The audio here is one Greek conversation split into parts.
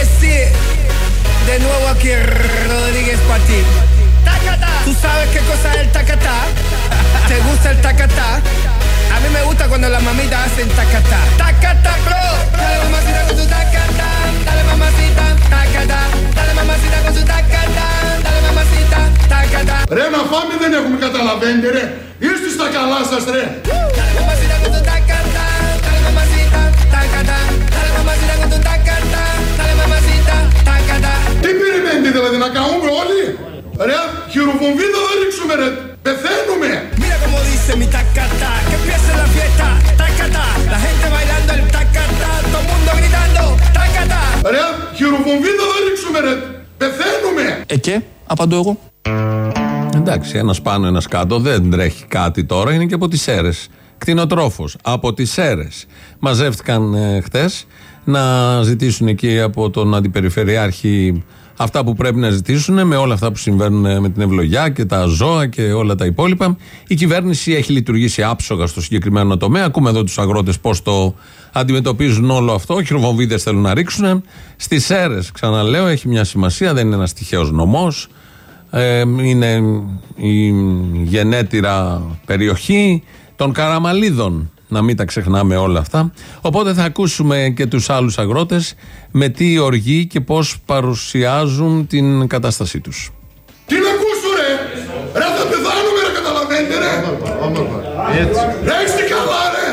decir de nuevo aquí Rodríguez para ti. Tacata. ¿Tú sabes qué cosa es el tacatá? ¿Te gusta el tacatá? A mí me gusta cuando las mamitas hacen tacatá. Tacatá, bro. Dale mamacita con su tacatá. Dale mamacita, tacatá. Dale mamacita con su tacatá. Dale mamacita, tacatá. Ρε να φάμε δεν έχουμε καταλαβαίνετε ρε. Είστε στα καλά σας ρε. Dale mamacita con su tacatá. Dale mamacita, tacatá. Dale mamacita con su tacatá. Dale mamacita, tacatá. Τι περιμένετε δηλαδή να κάνουμε όλοι? Ρε χειροβομβίδα θα ρίξουμε ρε. Πεθαίνουμε. Mira como dice mi tacatá. Que empiece la fiesta, tacatá. La gente bailando el tacatá. Todo el mundo gritando, tacatá. Ρε χειροβομβίδα θα ρίξουμε ρε. Πεθαίνουμε. Και απαντώ εγώ. Εντάξει, ένας πάνω, ένας κάτω, δεν τρέχει κάτι τώρα, είναι και από τις Σέρρες. Κτηνοτρόφος, από τις Σέρρες. Μαζεύτηκαν χτες να ζητήσουν εκεί από τον Αντιπεριφερειάρχη αυτά που πρέπει να ζητήσουν, με όλα αυτά που συμβαίνουν με την ευλογιά και τα ζώα και όλα τα υπόλοιπα. Η κυβέρνηση έχει λειτουργήσει άψογα στο συγκεκριμένο τομέα. Ακούμε εδώ τους αγρότες πώς το αντιμετωπίζουν όλο αυτό. Χειροβομβίδες θέλουν να ρίξουν. Στις Σέρρες, ξαναλέω, έχει μια σημασία, δεν είναι ένας τυχαίος νομός. Είναι η γενέτειρα περιοχή των Καραμαλίδων, να μην τα ξεχνάμε όλα αυτά. Οπότε θα ακούσουμε και τους άλλους αγρότες με τι οργή και πώς παρουσιάζουν την κατάστασή τους. Τι να ακούσω ρε. Ρε θα πεθάνουμε ρε, καταλαβαίνετε ρε. Έτσι. Ρε είστε καλά ρε.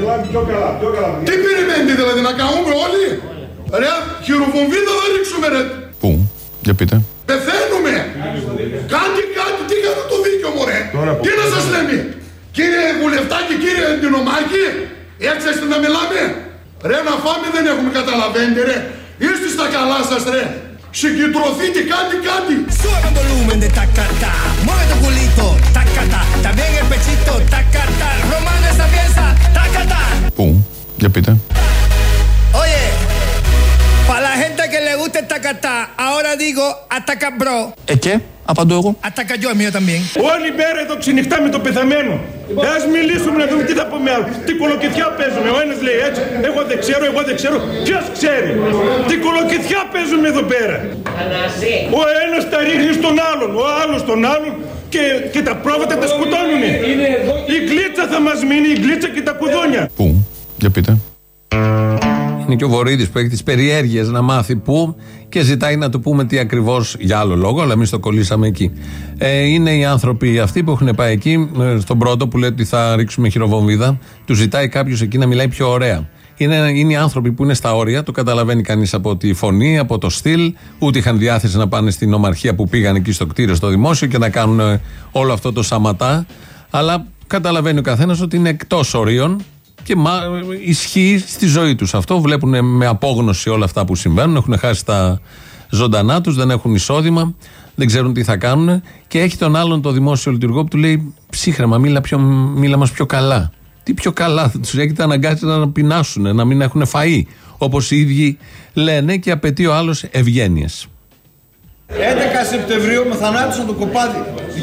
Τι περιμένετε δηλαδή να κάνουμε όλοι? Ρε χειροβομβίδα θα ρίξουμε ρε. Πού, για πείτε. Πεθαίνουμε. Κάτι, τι κάνω το δίκιο μου ρε. Τι να σας λέμε. Κύριε Βουλευτάκη, κύριε Ντινομάκη, έτσι είστε να μιλάμε. Ρε να φάμε δεν έχουμε, καταλαβαίνετε ρε. Είστε στα καλά σας ρε. Συγκεντρωθείτε κάτι. Sube el volumen de tacatá. Mueve tu culito, tacatá. También el pechito, tacatá. Romano esa pieza, tacatá. Πού, για πείτε. Oye, para la gente que le gusta el tacatá, ahora digo ataca bro. Και απαντώ εγώ. Ataca yo, el mío también. Όλη μέρα εδώ ξενυχτάμε το πεθαμένο. Ας μιλήσουμε να δούμε τι θα πούμε άλλο. Τι κολοκυθιά παίζουμε. Ο ένας λέει έτσι, εγώ δεν ξέρω. Ποιος ξέρει. Τι κολοκυθιά παίζουμε εδώ πέρα. Ο ένας τα ρίχνει στον άλλον, ο άλλος τον άλλον και τα πρόβατα τα σκοτώνουνε. Η γλίτσα θα μας μείνει, η γλίτσα και τα κουδόνια. Πού, για πείτε. Είναι και ο Βορίδης που έχει τις περιέργειες να μάθει πού και ζητάει να του πούμε τι ακριβώς για άλλο λόγο, αλλά εμείς το κολλήσαμε εκεί. Είναι οι άνθρωποι αυτοί που έχουν πάει εκεί, στον πρώτο που λέει ότι θα ρίξουμε χειροβομβίδα, του ζητάει κάποιος εκεί να μιλάει πιο ωραία. Είναι οι άνθρωποι που είναι στα όρια, το καταλαβαίνει κανείς από τη φωνή, από το στυλ, ούτε είχαν διάθεση να πάνε στην ομαρχία που πήγαν εκεί στο κτίριο, στο δημόσιο και να κάνουν όλο αυτό το σαματά, αλλά καταλαβαίνει ο καθένας ότι είναι εκτός ορίων. Και ισχύει στη ζωή τους αυτό. Βλέπουν με απόγνωση όλα αυτά που συμβαίνουν. Έχουν χάσει τα ζωντανά τους, δεν έχουν εισόδημα, δεν ξέρουν τι θα κάνουν. Και έχει τον άλλον το δημόσιο λειτουργό που του λέει: ψύχρεμα, μίλα μας πιο καλά. Τι πιο καλά, τους έχετε αναγκάσει να πεινάσουν, να μην έχουν φαΐ, όπως οι ίδιοι λένε, και απαιτεί ο άλλος ευγένειες. 11 Σεπτεμβρίου με θανάτωσαν το κοπάδι.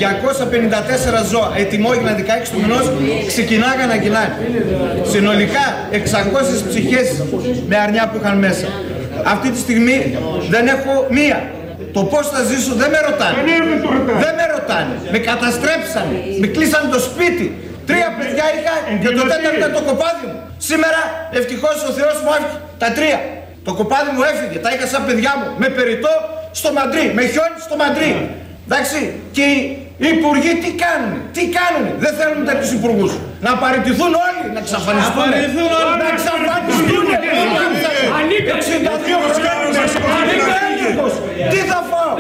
254 ζώα, ετοιμόγυνα 16 του μηνός, ξεκινάγαν να κοινάνε. Συνολικά 600 ψυχές με αρνιά που είχαν μέσα. Αυτή τη στιγμή δεν έχω μία. Το πώς θα ζήσω δεν με ρωτάνε. Δεν με ρωτάνε. Με καταστρέψανε. Με κλείσανε το σπίτι. 3 παιδιά είχα και το 4ο ήταν το κοπάδι μου. Σήμερα ευτυχώς ο Θεός μου άφηκε τα 3. Το κοπάδι μου έφυγε, τα είχα σαν παιδιά μου. Με περιττό στο Μαντρί, με χιόνι στο Μαντρί. Εντάξει, και οι υπουργοί τι κάνουνε, δεν θέλουν τέτοιους υπουργούς. Να παραιτηθούν όλοι, να εξαφανιστούν. Να εξαφανιστούν. 62 τι θα φάω.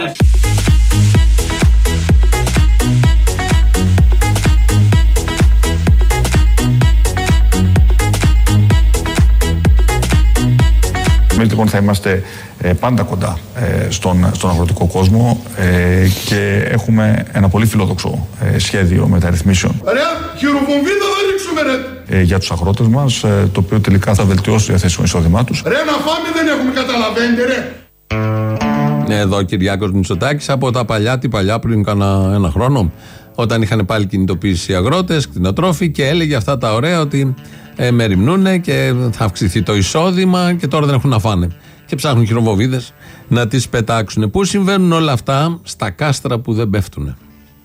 Εμείς λοιπόν θα είμαστε πάντα κοντά στον αγροτικό κόσμο και έχουμε ένα πολύ φιλόδοξο σχέδιο μεταρρυθμίσεων. Ρε, χειροβομβίδα θα ρίξουμε ρε. Για τους αγρότες μας, το οποίο τελικά θα βελτιώσει το διαθέσιμο εισόδημά τους. Ρε, να φάμε δεν έχουμε, καταλαβαίνετε ρε. Εδώ ο Κυριάκος Μητσοτάκης από τα παλιά, πριν κάνα ένα χρόνο, όταν είχαν πάλι κινητοποιήσει οι αγρότες, κτηνοτρόφοι, και έλεγε αυτά τα ωραία ότι μεριμνούνε και θα αυξηθεί το εισόδημα και τώρα δεν έχουν να φάνε. και ψάχνουν χειροβοβίδες να τις πετάξουν. Πού συμβαίνουν όλα αυτά? Στα κάστρα που δεν πέφτουν.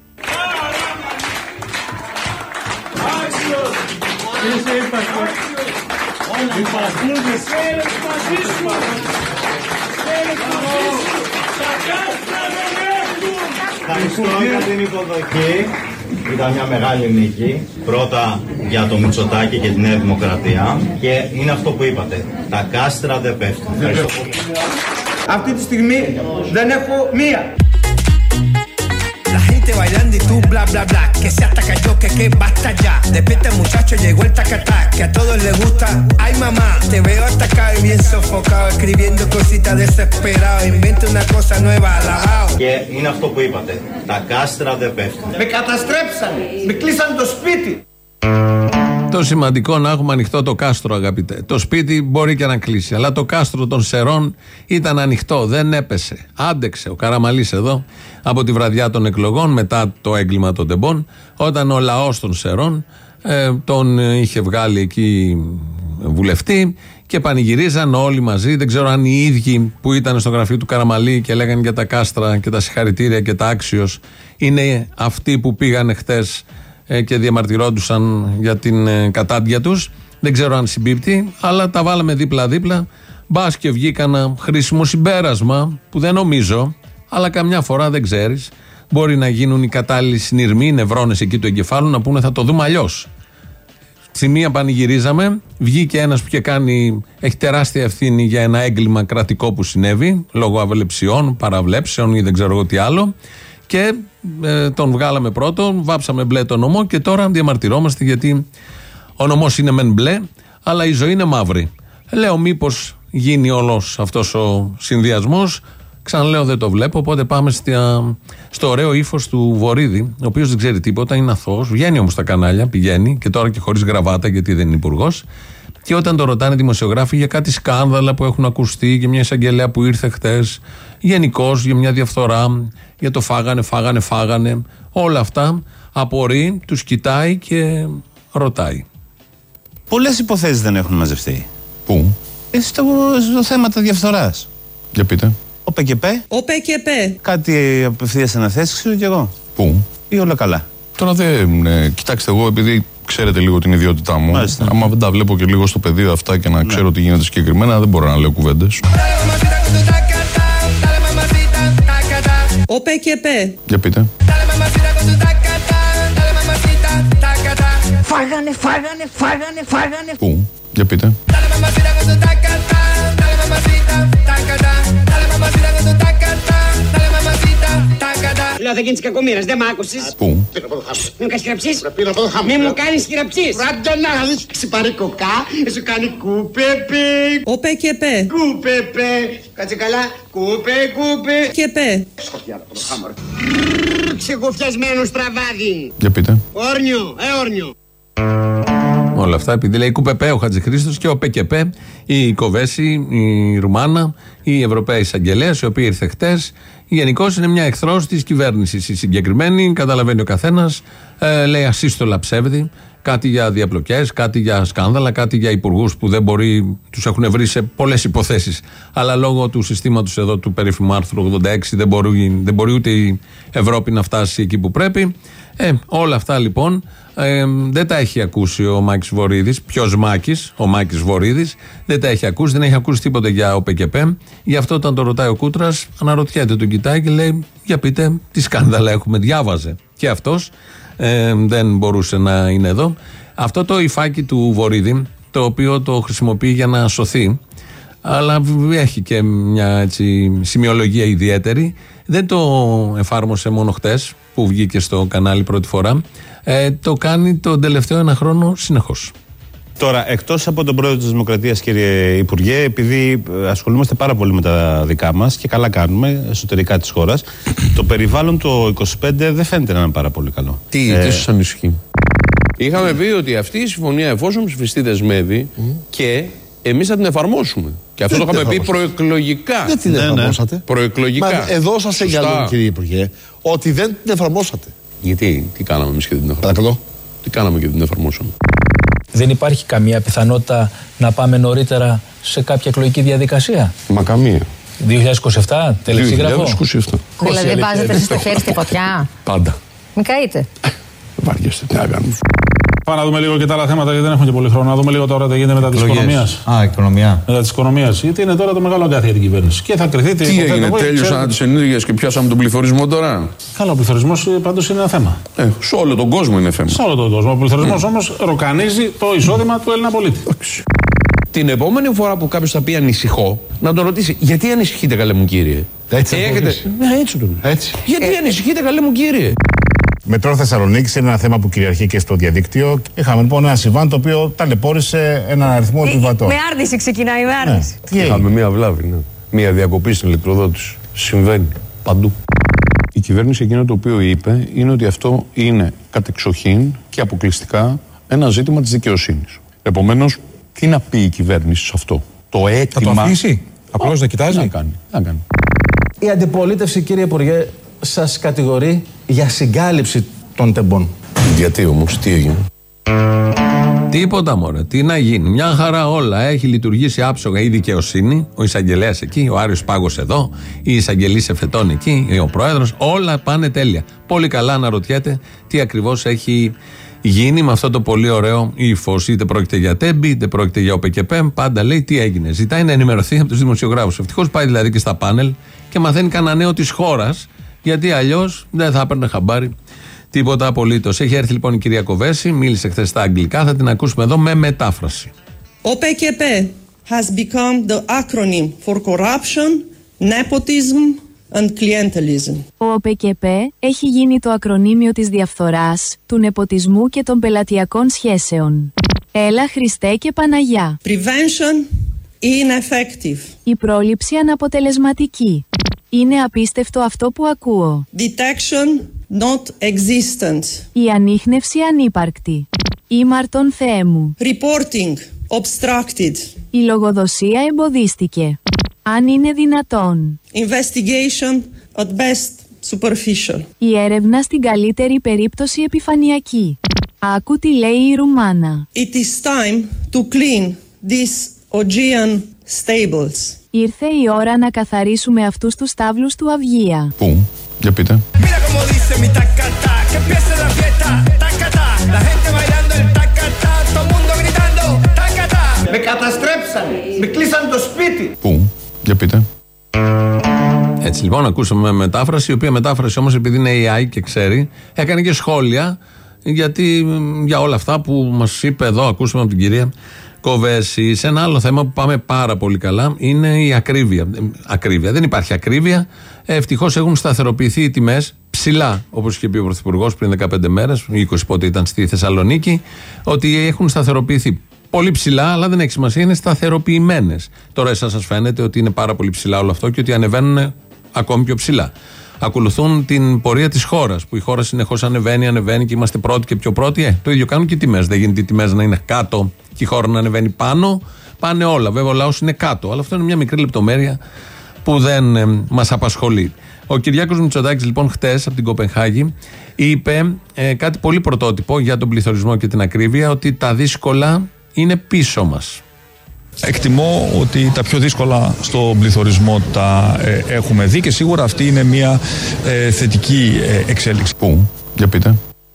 Ευχαριστώ για την υποδοχή. Ήταν μια μεγάλη νίκη. Πρώτα για το Μητσοτάκη και τη Νέα Δημοκρατία. Και είναι αυτό που είπατε. Τα κάστρα δεν πέφτουν. Ευχαριστώ πολύ. Αυτή τη στιγμή δεν έχω μία. La gente bailando y tú bla bla bla, que se ataca yo, que basta ya. Despierta muchacho, llegó el tacatá, que a todos les gusta. Ay mamá, te veo atacado y bien sofocado, escribiendo cositas desesperado. Inventa una cosa nueva, alabao. Και είναι αυτό που είπατε. Τα κάστρα δεν πέφτουν. Με καταστρέψανε, με κλείσαν το σπίτι. Το σημαντικό να έχουμε ανοιχτό το κάστρο, αγαπητέ. Το σπίτι μπορεί και να κλείσει, αλλά το κάστρο των Σερών ήταν ανοιχτό, δεν έπεσε. Άντεξε ο Καραμαλής εδώ από τη βραδιά των εκλογών, μετά το έγκλημα των τεμπών, όταν ο λαός των Σερών τον είχε βγάλει εκεί βουλευτή και πανηγυρίζαν όλοι μαζί. Δεν ξέρω αν οι ίδιοι που ήταν στο γραφείο του Καραμαλή και λέγανε για τα κάστρα και τα συγχαρητήρια και τα άξιος είναι αυτοί που πήγανε χτες και διαμαρτυρόντουσαν για την κατάντια τους. Δεν ξέρω αν συμπίπτει, αλλά τα βάλαμε δίπλα-δίπλα. Μπας και βγήκα ένα χρήσιμο συμπέρασμα που δεν νομίζω, αλλά καμιά φορά δεν ξέρεις. Μπορεί να γίνουν οι κατάλληλοι συνειρμοί, οι νευρώνες εκεί του εγκεφάλου να πούνε θα το δούμε αλλιώς. Στη μία πανηγυρίζαμε, βγήκε ένας που έχει τεράστια ευθύνη για ένα έγκλημα κρατικό που συνέβη, λόγω αβελεψιών, παραβλέψεων ή δεν ξέρω εγώ τι άλλο. Και τον βγάλαμε πρώτον, βάψαμε μπλε το νομό και τώρα διαμαρτυρόμαστε γιατί ο νομός είναι μεν μπλε, αλλά η ζωή είναι μαύρη. Λέω μήπως γίνει όλος αυτός ο συνδυασμός. Ξαναλέω δεν το βλέπω, οπότε πάμε στο ωραίο ύφος του Βορίδη, ο οποίος δεν ξέρει τίποτα, είναι αθώος, βγαίνει όμως στα κανάλια, πηγαίνει και τώρα και χωρίς γραβάτα γιατί δεν είναι υπουργός. Και όταν το ρωτάνε δημοσιογράφοι για κάτι σκάνδαλα που έχουν ακουστεί, για μια εισαγγελέα που ήρθε χτες, γενικώς για μια διαφθορά, για το φάγανε, όλα αυτά, απορεί, τους κοιτάει και ρωτάει. Πολλές υποθέσεις δεν έχουν μαζευτεί. Πού? Στο θέμα της διαφθοράς. Για πείτε. Ο ΠΚΠ. Κάτι απευθείας αναθέσεις, ξέρω κι εγώ. Πού? Ή όλα καλά? Τώρα δεν. Κοιτάξτε, εγώ επειδή ξέρετε λίγο την ιδιότητά μου, άμα δεν τα βλέπω και λίγο στο πεδίο αυτά και να ξέρω τι γίνεται συγκεκριμένα, δεν μπορώ να λέω κουβέντες. Ο ΠΚΠ. Για πείτε. Φάγανε. Πού? Για πείτε. Λέω θα γίνεις κακομοίρας, δεν μ' άκουσες. Πού? Μην μου κάνεις χειραψείς. Μην μου κάνεις χειραψείς. Ράντε να δεις ξυπαρή κοκά, σου κάνει κούπεπε. Ο ΠΚΠ. Κούπεπε. Κάτσε καλά. Κούπε. ΚΠ. Σκοτεινά το χάμαρο. Ξεγοφιασμένο στραβάδι. Για πείτε. Όρνιο. Όλα αυτά επειδή λέει κουπεπέ ο Χατζηχρήστος και ο ΠΚΠ, η Κοβέση, η Ρουμάνα, η Ευρωπαία Εισαγγελέας, η οποία ήρθε χτες. Γενικώς είναι μια εχθρός της κυβέρνησης. Η συγκεκριμένη, καταλαβαίνει ο καθένας, λέει ασύστολα ψεύδι, κάτι για διαπλοκές, κάτι για σκάνδαλα, κάτι για υπουργούς που δεν μπορεί, τους έχουν βρει σε πολλές υποθέσεις. Αλλά λόγω του συστήματος εδώ του περίφημου άρθρου 86 δεν μπορεί ούτε η Ευρώπη να φτάσει εκεί που πρέπει. Όλα αυτά λοιπόν δεν τα έχει ακούσει ο Μάκης Βορίδης. Ποιος Μάκης? Ο Μάκης Βορίδης δεν τα έχει ακούσει, δεν έχει ακούσει τίποτα για ο ΠΚΠ. Γι' αυτό όταν το ρωτάει ο Κούτρας, αναρωτιέται, τον κοιτάει και λέει: για πείτε, τι σκάνδαλα έχουμε. Διάβαζε. Και αυτός δεν μπορούσε να είναι εδώ. Αυτό το υφάκι του Βορίδη, το οποίο το χρησιμοποιεί για να σωθεί, αλλά έχει και μια έτσι σημειολογία ιδιαίτερη. Δεν το εφάρμοσε μόνο χτες που βγήκε στο κανάλι πρώτη φορά. Το κάνει τον τελευταίο ένα χρόνο συνεχώς. Τώρα, εκτός από τον πρόεδρο της Δημοκρατίας, κύριε Υπουργέ, επειδή ασχολούμαστε πάρα πολύ με τα δικά μας και καλά κάνουμε εσωτερικά της χώρας, το περιβάλλον το 25 δεν φαίνεται να είναι πάρα πολύ καλό. Τι σας ανησυχεί? Είχαμε πει ότι αυτή η συμφωνία, εφόσον ψηφιστεί, δεσμεύει και εμείς θα την εφαρμόσουμε. Και αυτό το είχαμε πει προεκλογικά. Δεν την εφαρμόσατε. Προεκλογικά. Μα εδώ σας εγγυώμαι, κύριε Υπουργέ, ότι δεν την εφαρμόσατε. Γιατί, τι κάναμε εμείς και δεν την εφαρμόσαμε? Παρακαλώ. Τι κάναμε και δεν την εφαρμόσαμε? Δεν υπάρχει καμία πιθανότητα να πάμε νωρίτερα σε κάποια εκλογική διαδικασία? Μα καμία. 2027, τελεσίγραφο. 2027. Δηλαδή βάζετε εσείς το χέρι στη φωτιά? Πάντα. Μην καείτε. Βαριέστε, τι να κάνουμε. Πάμε να δούμε λίγο και τα άλλα θέματα, γιατί δεν έχουμε και πολύ χρόνο. Να δούμε λίγο τώρα τι γίνεται μετά τη οικονομία. Οικονομία. Μετά τη οικονομία. Γιατί είναι τώρα το μεγάλο αγκάθι για την κυβέρνηση. Και θα κρυθεί. Τι έγινε, τέλειωσαν τις ενέργειες και πιάσαμε τον πληθωρισμό τώρα? Καλά, ο πληθωρισμός πάντως είναι ένα θέμα. Σε όλο τον κόσμο είναι θέμα. Σε όλο τον κόσμο. Ο πληθωρισμός όμως ροκανίζει το εισόδημα του Έλληνα πολίτη. Την επόμενη φορά που κάποιος θα πει ανησυχώ, να τον ρωτήσει, γιατί ανησυχείτε, καλέ μου κύριε? Έτσι. Έτσι τον. Γιατί ανησυχείτε, καλέ μου κύριε? Μετρό Θεσσαλονίκης είναι ένα θέμα που κυριαρχεί και στο διαδίκτυο. Είχαμε λοιπόν ένα συμβάν το οποίο ταλαιπώρησε έναν αριθμό επιβατών. Με άρνηση ξεκινάει, με άρνηση. Είχαμε μία βλάβη, μία διακοπή στην ηλεκτροδότηση. Συμβαίνει παντού. Η κυβέρνηση εκείνο το οποίο είπε είναι ότι αυτό είναι κατεξοχήν και αποκλειστικά ένα ζήτημα της δικαιοσύνης. Επομένως, τι να πει η κυβέρνηση σε αυτό? Το αίτημα. Θα το αφήσει? Απλώς να κοιτάζει? Να κάνει. Η αντιπολίτευση, κύριε Υπουργέ, σας κατηγορεί για συγκάλυψη των τεμπών. Γιατί όμως, τι έγινε? Τίποτα μωρέ, τι να γίνει? Μια χαρά όλα. Έχει λειτουργήσει άψογα η δικαιοσύνη, ο εισαγγελέας εκεί, ο Άριος Πάγος εδώ, η εισαγγελής Εφετών εκεί, ο πρόεδρος. Όλα πάνε τέλεια. Πολύ καλά αναρωτιέται τι ακριβώς έχει γίνει με αυτό το πολύ ωραίο ύφος. Είτε πρόκειται για τέμπη, είτε πρόκειται για ΟΠΕΚΕΠΕΜ. Πάντα λέει τι έγινε. Ζητάει να ενημερωθεί από τους δημοσιογράφους. Ευτυχώς πάει δηλαδή και στα πάνελ και μαθαίνει κανένα νέο της χώρας, γιατί αλλιώς δεν θα έπαιρνε χαμπάρι τίποτα απολύτως. Έχει έρθει λοιπόν η κυρία Κοβέση, μίλησε χθες στα αγγλικά, θα την ακούσουμε εδώ με μετάφραση. OPECP has become the acronym for corruption, nepotism and clientelism. Ο ΟΠΕΚΕΠ έχει γίνει το ακρονίμιο της διαφθοράς, του νεποτισμού και των πελατειακών σχέσεων. Έλα Χριστέ και Παναγιά. Prevention ineffective. Η πρόληψη αναποτελεσματική. Είναι απίστευτο αυτό που ακούω. Detection not existent. Η ανίχνευση ανύπαρκτη. Ήμαρτον Θεέ μου. Reporting obstructed. Η λογοδοσία εμποδίστηκε. Αν είναι δυνατόν. Investigation at best superficial. Η έρευνα στην καλύτερη περίπτωση επιφανειακή. Άκου τι λέει η Ρουμάνα. It is time to clean these Augean stables. Ήρθε η ώρα να καθαρίσουμε αυτούς τους στάβλους του Αυγία. Πού? Για πείτε. Με καταστρέψανε, με κλείσανε το σπίτι. Πού? Για πείτε. Έτσι λοιπόν ακούσαμε μετάφραση, η οποία μετάφραση όμως επειδή είναι AI και ξέρει, έκανε και σχόλια για όλα αυτά που μας είπε εδώ, ακούσαμε από την κυρία Κοβέση. Σε ένα άλλο θέμα που πάμε πάρα πολύ καλά είναι η ακρίβεια. Δεν υπάρχει ακρίβεια. Ευτυχώς έχουν σταθεροποιηθεί οι τιμές ψηλά, όπως είχε πει ο Πρωθυπουργός πριν 15 μέρες, 20 πότε ήταν στη Θεσσαλονίκη, ότι έχουν σταθεροποιηθεί πολύ ψηλά, αλλά δεν έχει σημασία, είναι σταθεροποιημένες. Τώρα εσάς σας φαίνεται ότι είναι πάρα πολύ ψηλά όλο αυτό και ότι ανεβαίνουν ακόμη πιο ψηλά. Ακολουθούν την πορεία της χώρας, που η χώρα συνεχώς ανεβαίνει και είμαστε πρώτοι και πιο πρώτοι. Το ίδιο κάνουν και οι τιμές. Δεν γίνεται οι τιμές να είναι κάτω και η χώρα να ανεβαίνει πάνω. Πάνε όλα. Βέβαια, ο λαός είναι κάτω. Αλλά αυτό είναι μια μικρή λεπτομέρεια που δεν μας απασχολεί. Ο Κυριάκος Μητσοτάκης, λοιπόν, χτες από την Κοπενχάγη είπε κάτι πολύ πρωτότυπο για τον πληθωρισμό και την ακρίβεια, ότι τα δύσκολα είναι πίσω μας. Εκτιμώ ότι τα πιο δύσκολα στον πληθωρισμό τα έχουμε δει και σίγουρα αυτή είναι μια θετική εξέλιξη. Πού? Για πείτε.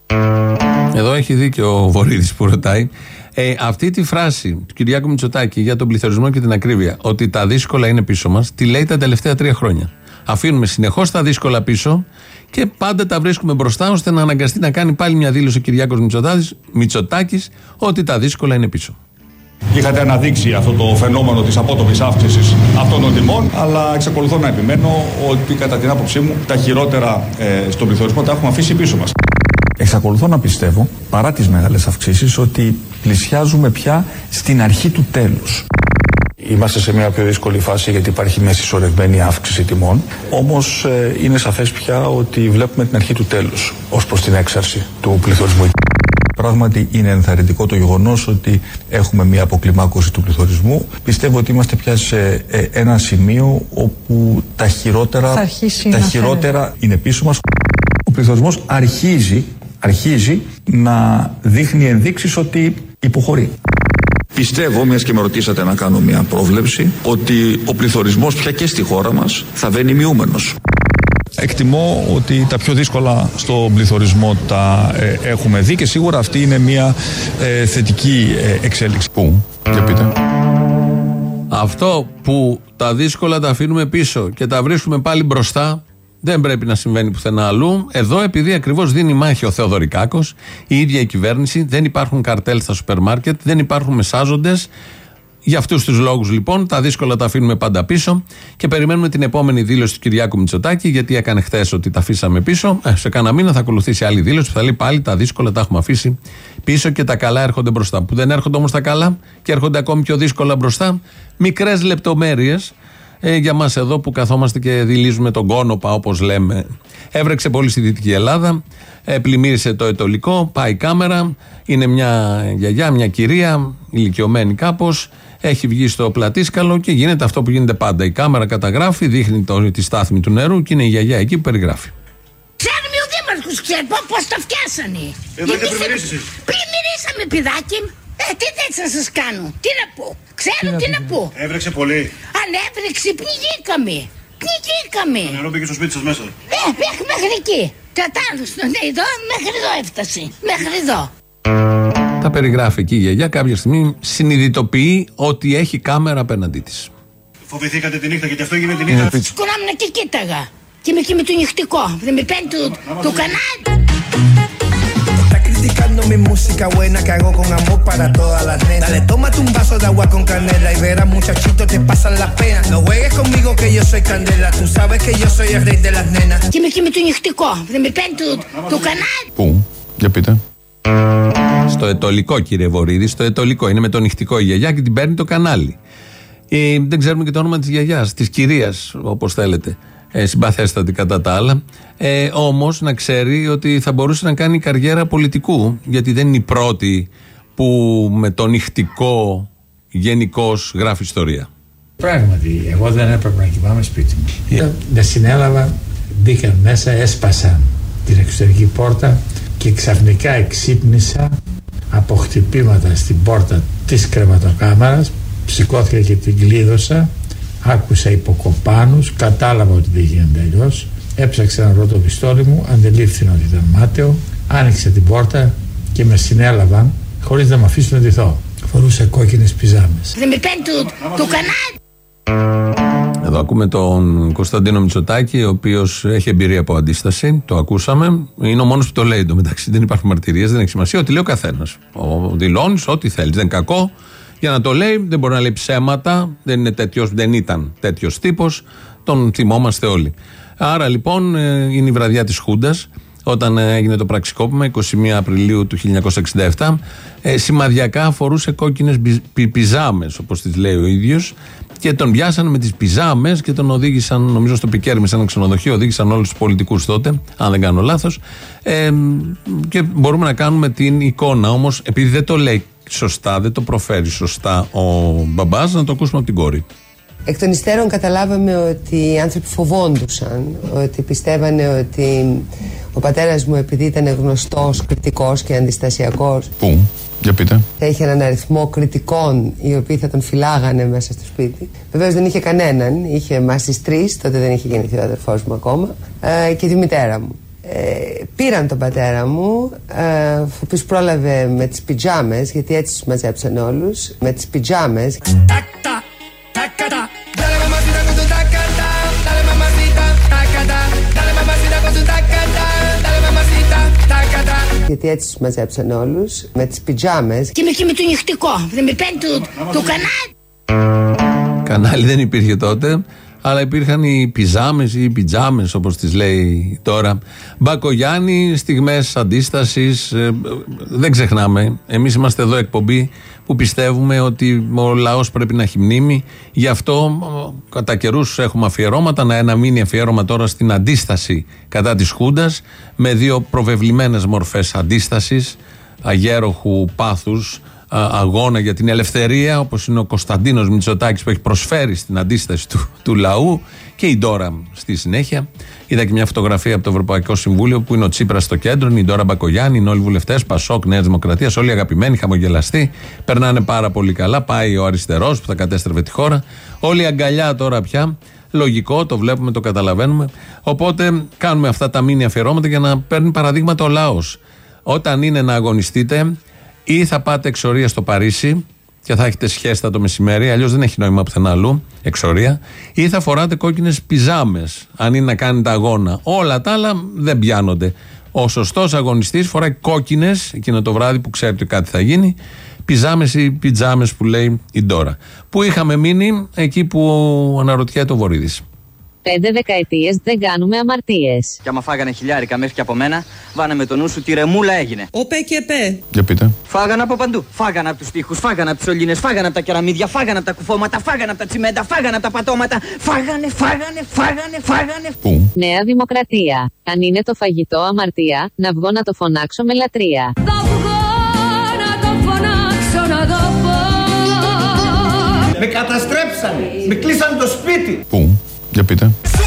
Εδώ έχει δίκιο ο Βορύδης που ρωτάει. Αυτή τη φράση του Κυριάκου Μητσοτάκη για τον πληθωρισμό και την ακρίβεια, ότι τα δύσκολα είναι πίσω μας, τη λέει τα τελευταία 3 χρόνια. Αφήνουμε συνεχώς τα δύσκολα πίσω και πάντα τα βρίσκουμε μπροστά, ώστε να αναγκαστεί να κάνει πάλι μια δήλωση ο Κυριάκος Μητσοτάκης ότι τα δύσκολα είναι πίσω. Είχατε αναδείξει αυτό το φαινόμενο της απότομης αύξησης αυτών των τιμών, αλλά εξακολουθώ να επιμένω ότι κατά την άποψή μου τα χειρότερα στον πληθωρισμό τα έχουμε αφήσει πίσω μας. Εξακολουθώ να πιστεύω, παρά τις μεγάλες αυξήσεις, ότι πλησιάζουμε πια στην αρχή του τέλους. Είμαστε σε μια πιο δύσκολη φάση γιατί υπάρχει μια συσσωρευμένη αύξηση τιμών. Όμως είναι σαφές πια ότι βλέπουμε την αρχή του τέλους ως προς την έξαρση του πληθωρισμού. Πράγματι είναι ενθαρρυντικό το γεγονός ότι έχουμε μια αποκλιμάκωση του πληθωρισμού. Πιστεύω ότι είμαστε πια σε ένα σημείο όπου τα χειρότερα είναι πίσω μας. Ο πληθωρισμός αρχίζει να δείχνει ενδείξεις ότι υποχωρεί. Πιστεύω, μιας και με ρωτήσατε να κάνω μια πρόβλεψη, ότι ο πληθωρισμός πια και στη χώρα μας θα βαίνει μειούμενος. Εκτιμώ ότι τα πιο δύσκολα στον πληθωρισμό τα έχουμε δει και σίγουρα αυτή είναι μια θετική εξέλιξη. Πού, για πείτε. Αυτό που τα δύσκολα τα αφήνουμε πίσω και τα βρίσκουμε πάλι μπροστά, δεν πρέπει να συμβαίνει πουθενά αλλού. Εδώ, επειδή ακριβώς δίνει μάχη ο Θεοδωρικάκος, η ίδια η κυβέρνηση, δεν υπάρχουν καρτέλ στα σούπερ μάρκετ, δεν υπάρχουν μεσάζοντες. Για αυτούς τους λόγους, λοιπόν, τα δύσκολα τα αφήνουμε πάντα πίσω και περιμένουμε την επόμενη δήλωση του Κυριάκου Μητσοτάκη, γιατί έκανε χθες ότι τα αφήσαμε πίσω. Σε κάνα μήνα θα ακολουθήσει άλλη δήλωση που θα λέει πάλι τα δύσκολα τα έχουμε αφήσει πίσω και τα καλά έρχονται μπροστά. Που δεν έρχονται όμως τα καλά και έρχονται ακόμη πιο δύσκολα μπροστά. Μικρές λεπτομέρειες για μας εδώ που καθόμαστε και δειλίζουμε τον κόνοπα, όπως λέμε. Έβρεξε πολύ στη Δυτική Ελλάδα, πλημμύρισε το Ετωλικό, πάει η κάμερα, είναι μια γιαγιά, μια κυρία, ηλικιωμένη κάπως, έχει βγει στο πλατήσκαλο και γίνεται αυτό που γίνεται πάντα. Η κάμερα καταγράφει, δείχνει τη στάθμη του νερού και είναι η γιαγιά εκεί που περιγράφει. Ξέρουμε ο Δήμαρχος, ξέρει πώς τα φτιάσανε. Εδώ και πλημμυρίσες. Πλημμυρίσαμε, παιδάκι. Τι δεν θα σας κάνω, τι να πω, ξέρω τι να πω. Έβρεξε πολύ. Αν έβρεξε, πνιγήκαμε. Το νερό πήγε στο σπίτι σας μέσα. Μέχρι εκεί. Κατάλαβα, ναι, εδώ, μέχρι εδώ έφτασε. Μέχρι εδώ. Τα περιγράφει εκεί η γιαγιά, κάποια στιγμή συνειδητοποιεί ότι έχει κάμερα απέναντί της. Φοβηθήκατε τη νύχτα γιατί αυτό έγινε τη νύχτα. Σκουράμουν και κοίταγα. Και με το νυχτικό. Δεν με παίρνει το κανάλι. Criticando mi música buena que hago con amor para todas las nenas. Dale, tómate un vaso de agua con canela y verás muchachito te pasan las penas. No juegues conmigo que yo soy candela, tú sabes que yo soy el rey de las nenas. Και με το νυχτικό, δεν με παίρνει το κανάλι. Πού, για πείτε. Στο Ετωλικό, κύριε Βορίδη, στο Ετωλικό. Είναι με το νυχτικό η γιαγιά και την παίρνει το κανάλι. Δεν ξέρουμε και το όνομα της γιαγιάς, της κυρίας, όπως θέλετε. Συμπαθέστατη κατά τα άλλα. Όμως να ξέρει ότι θα μπορούσε να κάνει καριέρα πολιτικού, γιατί δεν είναι η πρώτη που με το νυχτικό γενικώς γράφει ιστορία. Πράγματι, εγώ δεν έπρεπε να κοιμάμαι σπίτι μου. Με συνέλαβαν, μπήκαν μέσα, έσπασαν την εξωτερική πόρτα και ξαφνικά εξύπνησα από χτυπήματα στην πόρτα της κρεβατοκάμαρας. Σηκώθηκα και την κλείδωσα. Άκουσα υποκοπάνους, κατάλαβα ότι δεν γίνεται αλλιώς. Έψαξα να βρω το πιστόλι μου, αντελήφθηνα ότι ήταν μάταιο. Άνοιξα την πόρτα και με συνέλαβαν χωρίς να με αφήσουν να ντυθώ. Φορούσα κόκκινες πιζάμες. Δεν με παίρνει το κανάλι. Εδώ ακούμε τον Κωνσταντίνο Μητσοτάκη, ο οποίος έχει εμπειρία από αντίσταση. Το ακούσαμε. Είναι ο μόνος που το λέει εντωμεταξύ. Δεν υπάρχουν μαρτυρίες, δεν έχει σημασία. Ό,τι λέει ο καθένας. Δηλώνεις ό,τι θέλεις. Δεν είναι κακό. Για να το λέει, δεν μπορεί να λέει ψέματα, δεν ήταν τέτοιος τύπος, τον θυμόμαστε όλοι. Άρα λοιπόν είναι η βραδιά της Χούντας, όταν έγινε το πραξικόπημα, 21 Απριλίου του 1967, σημαδιακά φορούσε κόκκινες πιζάμες, όπως τις λέει ο ίδιος, και τον πιάσαν με τις πιζάμες και τον οδήγησαν, νομίζω, στο Πικέρμι, σε ένα ξενοδοχείο, οδήγησαν όλους τους πολιτικούς τότε, αν δεν κάνω λάθος, και μπορούμε να κάνουμε την εικόνα, όμως, επειδή δεν το λέει σωστά, δεν το προφέρει σωστά ο μπαμπάς, να το ακούσουμε από την κόρη. Εκ των υστέρων καταλάβαμε ότι οι άνθρωποι φοβόντουσαν, ότι πιστεύανε ότι ο πατέρας μου, επειδή ήταν γνωστός, κριτικός και αντιστασιακός, Πού, για πείτε. θα είχε έναν αριθμό κριτικών οι οποίοι θα τον φυλάγανε μέσα στο σπίτι. Βεβαίως δεν είχε κανέναν, είχε εμάς τις τρεις, τότε δεν είχε γεννηθεί ο αδερφός μου ακόμα, και τη μητέρα μου. Πήραν τον πατέρα μου, ο οποίος πρόλαβε με τις πιτζάμες, γιατί έτσι τους μαζέψαν όλους, με τις πιτζάμες. Γιατί έτσι τους μαζέψαν όλους, με τις πιτζάμες. Και με το νυχτικό, δεν με παίρνει το κανάλι. Κανάλι δεν υπήρχε τότε, αλλά υπήρχαν οι πιζάμες ή οι πιτζάμες, όπως τις λέει τώρα. Μπακογιάννη, στιγμές αντίστασης, δεν ξεχνάμε. Εμείς είμαστε εδώ εκπομπή που πιστεύουμε ότι ο λαός πρέπει να έχει μνήμη. Γι' αυτό κατά καιρούς έχουμε αφιερώματα, ένα μίνι αφιέρωμα τώρα στην αντίσταση κατά της Χούντας, με δύο προβεβλημένες μορφές αντίστασης, αγέροχου πάθους, αγώνα για την ελευθερία, όπως είναι ο Κωνσταντίνος Μητσοτάκης που έχει προσφέρει στην αντίσταση του λαού, και η Ντόρα στη συνέχεια. Είδα και μια φωτογραφία από το Ευρωπαϊκό Συμβούλιο που είναι ο Τσίπρας στο κέντρο, είναι η Ντόρα Μπακογιάννη, είναι όλοι οι βουλευτές, Πασόκ, Νέα Δημοκρατία, όλοι αγαπημένοι, χαμογελαστοί, περνάνε πάρα πολύ καλά. Πάει ο αριστερός που θα κατέστρεφε τη χώρα. Όλοι αγκαλιά τώρα πια. Λογικό, το βλέπουμε, το καταλαβαίνουμε. Οπότε κάνουμε αυτά τα μίνι αφιερώματα για να παίρνει παραδείγματα ο λαός. Όταν είναι να αγωνιστείτε, ή θα πάτε εξορία στο Παρίσι και θα έχετε σχέστα το μεσημέρι, αλλιώς δεν έχει νόημα πουθενά αλλού, εξορία, ή θα φοράτε κόκκινες πιζάμες, αν είναι να κάνετε αγώνα. Όλα τα άλλα δεν πιάνονται. Ο σωστός αγωνιστής φοράει κόκκινες εκείνο το βράδυ που ξέρει ότι κάτι θα γίνει, πιζάμες ή πιτζάμες που λέει η Ντόρα. Που είχαμε μείνει εκεί που αναρωτιέται ο Βορίδης. 5 δεκαετίες δεν κάνουμε αμαρτίες. Κι άμα φάγανε χιλιάρικα μέχρι και από μένα, βάνε με το νου σου, τη ρεμούλα έγινε. Οπέ και πέ. Για πείτε. Φάγανε από παντού. Φάγανε από τους τοίχους, φάγανε από τις σωλήνες, φάγανε από τα κεραμίδια, φάγανε από τα κουφώματα, φάγανε από τα τσιμέντα, φάγανε από τα πατώματα. Φάγανε. Πού? Νέα Δημοκρατία. Αν είναι το φαγητό αμαρτία, να βγω να το φωνάξω με λατρεία. Θα βγω να το φωνάξω, να το πω. Με καταστρέψανε. Με κλείσανε το σπίτι. Πού? Για πείτε.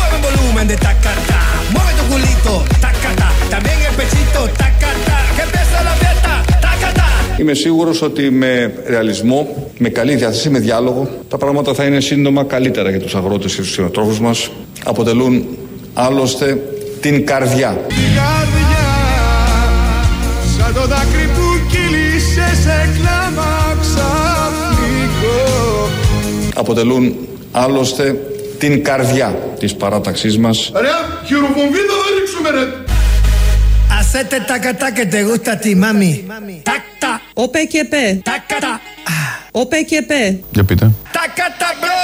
Είμαι σίγουρος ότι με ρεαλισμό, με καλή διάθεση, με διάλογο, τα πράγματα θα είναι σύντομα καλύτερα για τους αγρότες και τους κτηνοτρόφους μας. Αποτελούν άλλωστε την καρδιά. Καρδιά, σαν το δάκρυ που κύλησε σε κλάμα ξαφνικό. Αποτελούν άλλωστε την καρδιά της παράταξής μας. Ρε, χειροβομβίδα θα ρίξουμε ρε. Hacete taca que te gusta a ti, mami. Tacta. Οπέ και πέ. Tacata. Οπέ και πέ. Για πείτε. Tacata, bro.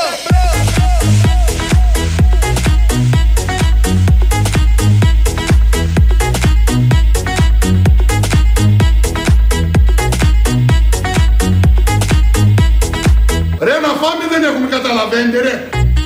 Ρε, να φάμε δεν έχουμε, καταλαβαίνετε ρε.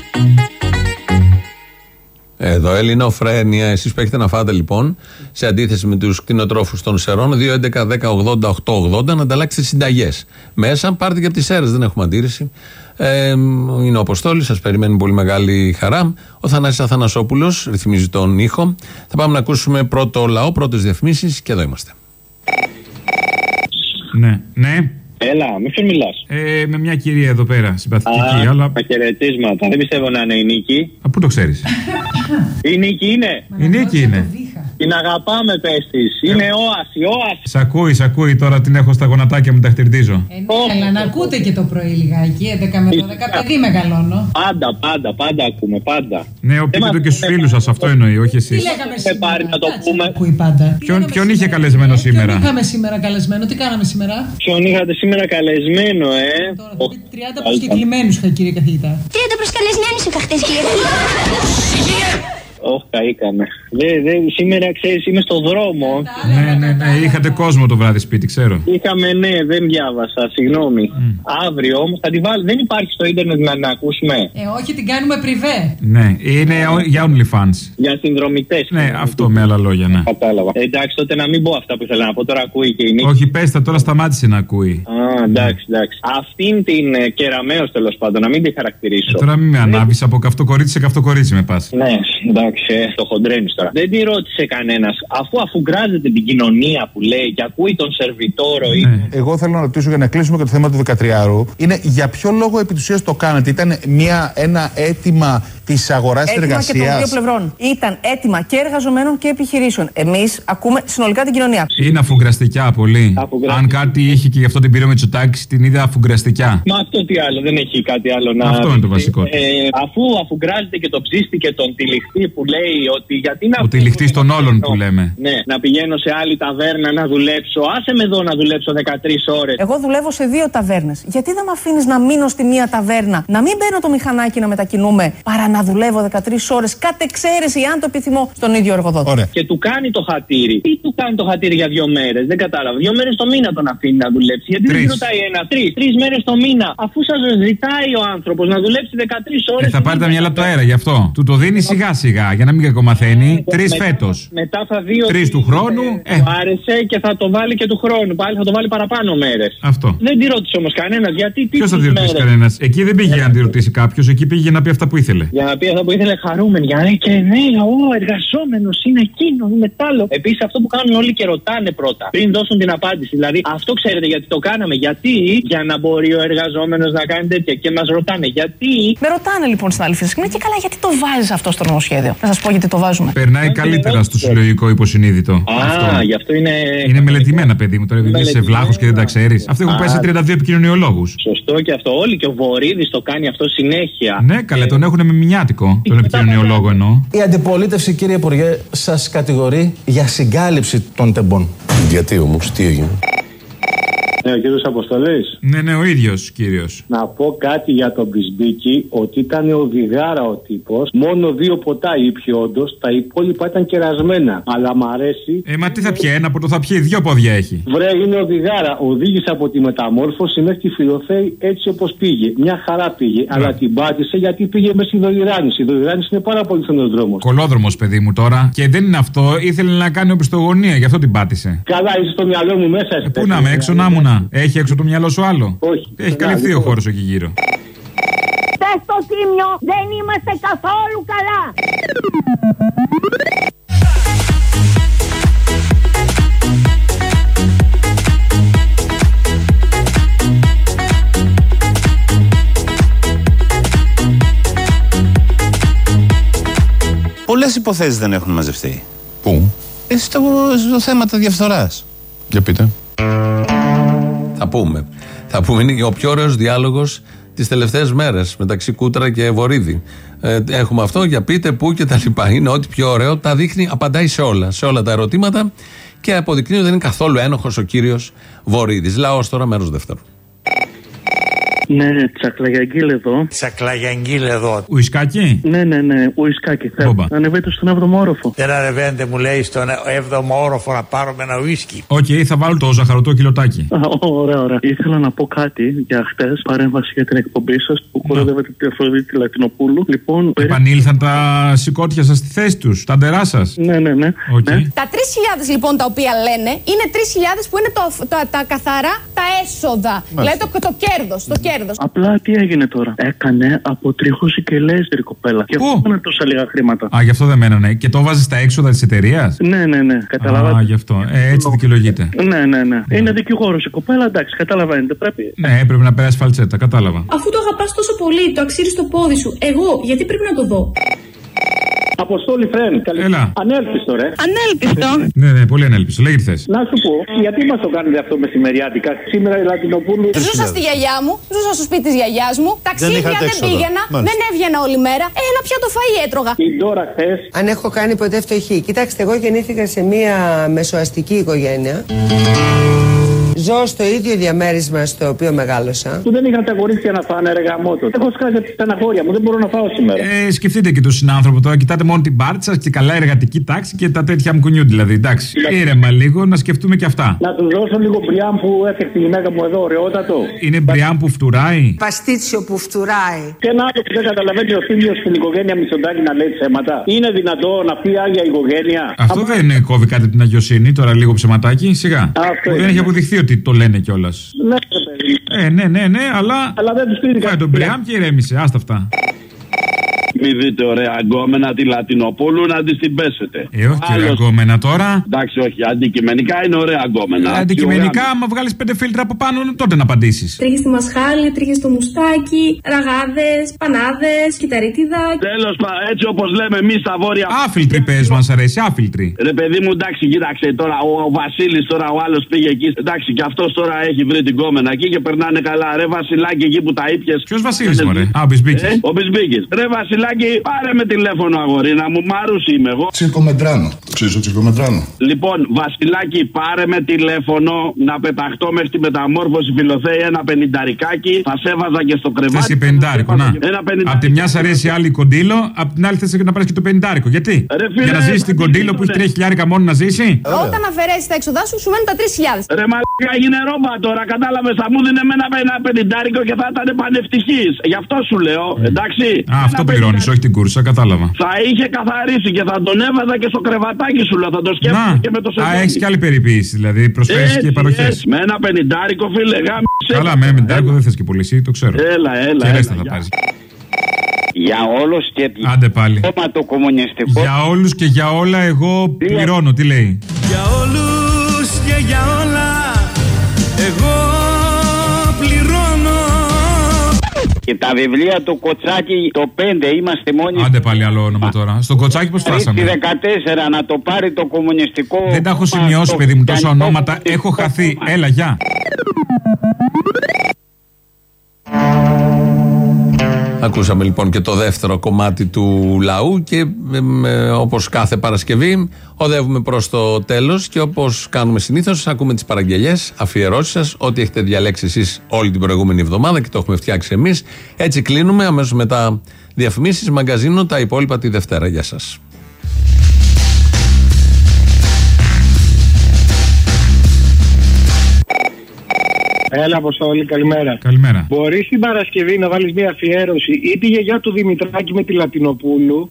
Εδώ Ελληνοφρένεια, εσείς που έχετε να φάτε λοιπόν, σε αντίθεση με τους κτηνοτρόφους των Σερών, 2-11-10-80-8-80, να ανταλλάξετε συνταγές. Μέσα, πάρτε και από τις Σέρες, δεν έχουμε αντίρρηση. Είναι ο Αποστόλης, σας περιμένει πολύ μεγάλη χαρά. Ο Θανάσης Αθανασόπουλος ρυθμίζει τον ήχο. Θα πάμε να ακούσουμε πρώτο λαό, πρώτες διαφημίσεις και εδώ είμαστε. Ναι. Έλα, μη σου μιλάς. Με μια κυρία εδώ πέρα, συμπαθητική, αλλά. Τα χαιρετίσματα. Δεν πιστεύω να είναι η Νίκη. Πού το ξέρεις? Η Νίκη είναι. Η Νίκη είναι. Την αγαπάμε, πες της. Είναι όαση. Σ' ακούει τώρα, την έχω στα γονατάκια μου, τα χτυρτίζω. Αλλά να ακούτε και το πρωί λιγάκι, 11 με 12, παιδί μεγαλώνω. Πάντα ακούμε, πάντα. Ναι, πείτε το και στους φίλους σας, αυτό εννοεί, όχι εσείς. Τι λέγαμε σήμερα? Πάρει να το πούμε. Ακούει πάντα. Ποιον είχε καλεσμένο σήμερα? Ποιον είχαμε σήμερα καλεσμένο, τι κάναμε σήμερα? Ποιον είχατε σήμερα καλεσμένο, Τώρα θα πει 30 προσκεκλημένους, κύριε καθηγητά. 30 προσκαλεσμένους είχα χτες, κύριε καθηγητά. Όχι, καήκαμε. Σήμερα, ξέρεις, είμαι στο δρόμο. Ναι, είχατε κόσμο το βράδυ σπίτι, ξέρω. Είχαμε, ναι, δεν διάβασα, συγγνώμη. Αύριο όμως θα τη βάλω. Δεν υπάρχει στο ίντερνετ να την ακούσουμε. Όχι, την κάνουμε πριβέ. Ναι, είναι για OnlyFans. Για συνδρομητές. Ναι, αυτό με άλλα λόγια, ναι. Κατάλαβα. Εντάξει, τότε να μην πω αυτά που ήθελα να πω. Τώρα ακούει και η Νίκη. Όχι, πες τα, τώρα σταμάτησε να ακούει. Εντάξει. Αυτήν την κεραμαίος τέλος πάντων, να μην τη χαρακτηρίσω. Τώρα μην με ανάβεις από καυτό κορίτσι σε καυτό κορίτσι με πας. Ναι, εντάξει. Το χοντρένεις τώρα. Δεν τη ρώτησε κανένας. Αφού γκράζεται την κοινωνία που λέει και ακούει τον σερβιτόρο. Εγώ θέλω να ρωτήσω για να κλείσουμε και το θέμα του 13ου. Είναι για ποιο λόγο επί της ουσίας το κάνατε? Ήταν ένα αίτημα της αγοράς της εργασίας? Έτοιμα και των δύο πλευρών. Ήταν αίτημα και εργαζομένων και επιχειρήσεων. Εμείς ακούμε συνολικά την κοινωνία. Είναι αφουγκραστικιά πολύ. Αν κάτι είχε και γι' αυτό την πήρε ο Μητσοτάκης, την είδε αφουγκραστικιά. Μα αυτό τι άλλο, δεν έχει κάτι άλλο να. Αυτό είναι το βασικό. Αφού αφουγκράζεται και το ψίστηκε τον τυλιχτή που λέει ότι γιατί να. Ο τυλιχτής των όλων που λέμε. Ναι, να πηγαίνω σε άλλη ταβέρνα να δουλέψω. Άσε με εδώ να δουλέψω 13 ώρες. Εγώ δουλεύω σε 2 ταβέρνες. Γιατί δεν με αφήνεις να μείνω στη μία ταβέρνα, να μην μπαίνω το μηχανάκι να μετακινούμε, παρά να δουλεύω 13 ώρες κατ' εξαίρεση, αν το επιθυμώ, στον ίδιο εργοδότη. Ωραία. Και του κάνει το χατήρι. Τι του κάνει το χατήρι για 2 μέρες, δεν κατάλαβα. 2 μέρες το μήνα τον αφήνει να δουλέψει. Γιατί δεν ρωτάει ένα, 3 μέρες το μήνα. Αφού σας ζητάει ο άνθρωπος να δουλέψει 13 ώρες. Θα πάρει τα μυαλά από το αέρα γι' αυτό. Του το δίνει σιγά σιγά για να μην κακομαθαίνει. 3 φέτος. Μετά θα δει ότι 3 του χρόνου. Του άρεσε και θα το βάλει και του χρόνου. Πάλι θα το βάλει παραπάνω μέρες. Αυτό. Δεν τη ρώτησε όμως κανένας. Ποιος θα τη ρωτήσει κανένας? Εκεί δεν πήγε να τη ρωτήσει κάποιος. Εκεί πήγε να πει αυτά που ήθελε. Για να πει αυτά που ήθελε χαρούμενη. Για να λέει και ναι, εργαζόμενος είναι εκείνο, είναι τ' άλλο. Επίσης αυτό που κάνουν όλοι και ρωτάνε πρώτα. Πριν δώσουν την απάντηση. Δηλαδή αυτό ξέρετε γιατί το κάναμε. Γιατί? Για να μπορεί ο εργαζόμενος να κάνει τέτοια. Και μας ρωτάνε γιατί. Με ρωτάνε λοιπόν στην άλλη φυσική. Και καλά, γιατί το βάζεις αυτό στο νομοσχέδιο? Να σας πω γιατί το βάζουμε. Περνάει καλύτερα στο συλλογικό υποσυνείδητο. Γι' αυτό είναι. Είναι μελετημένα, παιδί μου. Τώρα επειδή είσαι βλάχος και δεν τα ξέρεις. Αυτοί έχουν πέσει 32 επικοινωνιολόγους. Σωστό και αυτό. Όλοι και ο Βορίδης το κάνει αυτό συνέχεια. Ναι, καλέ, τον έχουν με μηνιάτικο. Τον επικοινωνιολόγο εννοώ. Η αντιπολίτευση, κύριε Υπουργέ, σας κατηγορεί για συγκάλυψη των τεμπών. Γιατί όμως, τι έγινε? Ναι, ο κύριος Αποστολής. Ναι, ο ίδιος κύριος. Να πω κάτι για τον Μπισμπίκη, ότι ήταν οδηγάρα ο τύπος. Μόνο 2 ποτά ήπιε όντως, τα υπόλοιπα ήταν κερασμένα. Αλλά μ' αρέσει. Μα τι θα πιει, ένα ποτό θα πιει, 2 πόδια έχει. Βρε, είναι οδηγάρα. Οδήγησε από τη μεταμόρφωση μέχρι τη Φιλοθέη έτσι όπως πήγε. Μια χαρά πήγε. Αλλά την πάτησε γιατί πήγε με στη Δοϊράνηση. Η Δοϊράνηση είναι πάρα πολύ φθηνός δρόμος. Κολόδρομος, παιδί μου τώρα. Και δεν είναι αυτό, ήθελε να κάνει οπισθογωνία, γι' αυτό την πάτησε. Καλά, είσαι στο μυαλό μου μέσα. Πού να είμαι, έξω να ήμουνα. Έχει έξω το μυαλό σου άλλο? Όχι. Έχει καλυφθεί ο χώρος εκεί γύρω. Στο Τίμιο δεν είμαστε καθόλου καλά. Πολλές υποθέσεις δεν έχουν μαζευτεί. Πού? Στο θέμα της διαφθοράς. Για πείτε. Θα πούμε, είναι ο πιο ωραίος διάλογος τις τελευταίες μέρες μεταξύ Κούτρα και Βορίδη. Έχουμε αυτό για πείτε, πού και τα λοιπά. Είναι ό,τι πιο ωραίο, τα δείχνει, απαντάει σε όλα τα ερωτήματα και αποδεικνύει ότι δεν είναι καθόλου ένοχος ο κύριος Βορίδης. Λαός τώρα, μέρος δεύτερο. Ναι, Τσακλαγιαγγίλ εδώ. Τσακλαγιαγγίλ εδώ. Ουισκάκι? Ναι, ουισκάκι. Ανεβαίνετε στον 7ο όροφο. Δεν ανεβαίνετε, μου λέει, στον 7ο όροφο να πάρουμε ένα ουίσκι. Οκ, θα βάλω το ζαχαρωτό κιλοτάκι. Ωραία. Ήθελα να πω κάτι για χτες, παρέμβαση για την εκπομπή σας που κοροϊδεύετε τη Αφροδίτη Λατινοπούλου. Λοιπόν, επανήλθαν τα σηκώτια σας στη θέση τους, τα ντερά σας. Ναι. Okay. Τα 3.000 λοιπόν τα οποία λένε είναι 3.000 που είναι τα καθαρά τα έσοδα. Δηλαδή το κέρδος. Απλά τι έγινε τώρα? Έκανε αποτρίχωση και λέζερ η κοπέλα. Και αυτό είναι τόσα λίγα χρήματα. Γι' αυτό δεν μένανε. Και το βάζει στα έξοδα της εταιρείας. Ναι. Καταλαβαίνετε. Γι' αυτό. Έτσι δικαιολογείται. Ναι. Είναι δικηγόρος η κοπέλα, εντάξει, καταλαβαίνετε. Πρέπει. Ναι, έπρεπε να περάσει φαλτσέτα, κατάλαβα. Αφού το αγαπάς τόσο πολύ, το αξίρεις στο πόδι σου. Εγώ, γιατί πρέπει να το δω? Αποστόλη Φρέν, Έλα. Ανέλπιστο, ρε. Ανέλπιστο. Ναι, πολύ ανέλπιστο. Λέγε τι θες. Να σου πω, γιατί μας το κάνετε αυτό μεσημεριάτικα? Σήμερα η Λατινοπούλου. Ζούσα στη γιαγιά μου, ζούσα στο σπίτι της γιαγιάς μου. Ταξίδια δεν πήγαινα, δεν έβγαινα όλη μέρα. Ένα πιάτο φαΐ έτρωγα. Την τώρα χθες. Αν έχω κάνει ποτέ φτωχή. Κοιτάξτε, εγώ γεννήθηκα σε μια μεσοαστική οικογένεια. Ζω στο ίδιο διαμέρισμα στο οποίο μεγάλωσα. Που δεν είχαν τα κορίτσια να φάνε εργαμότο. Έχω σκάσει τη στεναχώρια μου, δεν μπορώ να φάω σήμερα. Σκεφτείτε και τον συνάνθρωπο τώρα, κοιτάτε μόνο την πάρτι σας και καλά εργατική τάξη και τα τέτοια μου κουνιούν δηλαδή. Εντάξει, ήρεμα λίγο να σκεφτούμε και αυτά. Να του δώσω λίγο μπριάμ που έφτιαξε τη γυναίκα μου εδώ, ωραιότατο. Είναι μπριάμ που φτουράει. Παστίτσιο που φτουράει. Και ένα άλλο που δεν καταλαβαίνει ο Θήμιος στην οικογένεια Μητσοτάκη να λέει ψέματα. Είναι δυνατόν αυτή η άγια οικογένεια? Αυτό δεν κόβει κάτι την αγιοσύνη, τώρα λίγο ψεματάκι, σιγά. Δεν έχει αποδειχθεί ότι το λένε κιόλας. Ναι, αλλά δεν τους πήρε. Κάνε τον μπριάμ και ηρέμησε, άστα αυτά. Μη δείτε ωραία αγκόμενα τη Λατινοπούλου να τη την πέσετε. Όχι ωραία αγκόμενα τώρα. Εντάξει, όχι, αντικειμενικά είναι ωραία αγκόμενα. Αντικειμενικά, άμα βγάλεις 5 φίλτρα από πάνω, τότε να απαντήσεις. Τρίχες στη μασχάλη, τρίχες στο μουστάκι, ραγάδες, πανάδες, κυταρίτιδα. Τέλος πάντων, έτσι όπως λέμε εμείς στα βόρεια. Άφιλτροι πες μας αρέσει, άφιλτροι. Ρε παιδί μου, εντάξει, κοίταξε τώρα. Ο Βασίλης τώρα, ο άλλος πήγε εκεί. Εντάξει, και αυτός τώρα έχει βρει την κόμενα εκεί και περνάνε καλά. Ρε Βασιλάκι εκεί που τα ήπιες. Ποιος Βασίλης, μωρέ? Ο Μπισμπίκης. Ο Μπισμπίκης. Ρε Βασιλάκι. Βασιλάκη, πάρε με τηλέφωνο, αγορίνα μου, Μάρους είμαι εγώ. Τσιρκομετράνο. Ξέρεις το Τσιρκομετράνο? Λοιπόν, Βασιλάκη, πάρε με τηλέφωνο να πεταχτώ μέχρι τη μεταμόρφωση Φιλοθέη ένα πενινταρικάκι. Θα σε έβαζα και στο κρεβάτι. Θες πενιντάρικο, να. Απ' τη μια σ' αρέσει άλλη κοντήλο, απ' την άλλη θες να πάρεις και το πενιντάρικο. Γιατί? Για να ζήσεις την κοντήλο που έχει 3.000 μόνο να ζήσει. Όταν αφαιρέσεις τα έξοδά σου, σου μένουν τα 3.000. Ρε μαλάκα, έγινε ρόμπα τώρα, κατάλαβες, θα μου δίνε ένα πενιντάρικο και θα ήταν πανευτυχής. Γι' αυτό σου λέω, εντάξει. Α, αυτό πληρώνεις, όχι την κούρσα, κατάλαβα. Θα είχε καθαρίσει και θα τον έβαζα και στο κρεβατάκι σου, λέω, θα το σκέφτομαι και με το σεβασμό. Α, έχεις και άλλη περιποίηση, δηλαδή προσφέρεις και παροχές. Με ένα πενιντάρικο, φίλε, γάμισε. Καλά, με πενιντάρικο δεν θες και πολύ, εσύ το ξέρω. Έλα. Και ρέστα θα πάρεις. Για όλους και άντε πάλι. Το κομμουνιστικό. Για όλους και για όλα εγώ πληρώνω, τι λέει. Για όλους και για όλα εγώ πληρώνω. Και τα βιβλία του Κοτσάκη το 5 είμαστε μόνοι. Άντε πάλι άλλο όνομα τώρα. Στο Κοτσάκη πώς φτάσαμε? 14 να το πάρει το κομμουνιστικό. Δεν τα έχω σημειώσει, παιδί μου, τόσα ονόματα. Έχω χαθεί. Έλα, γεια. Ακούσαμε λοιπόν και το δεύτερο κομμάτι του λαού και όπως κάθε Παρασκευή οδεύουμε προς το τέλος και όπως κάνουμε συνήθως ακούμε τις παραγγελιές, αφιερώσεις σας, ό,τι έχετε διαλέξει εσείς όλη την προηγούμενη εβδομάδα και το έχουμε φτιάξει εμείς. Έτσι κλείνουμε, αμέσως μετά διαφημίσεις, μαγκαζίνο, τα υπόλοιπα τη Δευτέρα. Γεια σας. Έλα, Αποστόλη, καλημέρα. Καλημέρα. Μπορείς την Παρασκευή να βάλεις μια αφιέρωση ή τη γιαγιά του Δημητράκη με τη Λατινοπούλου?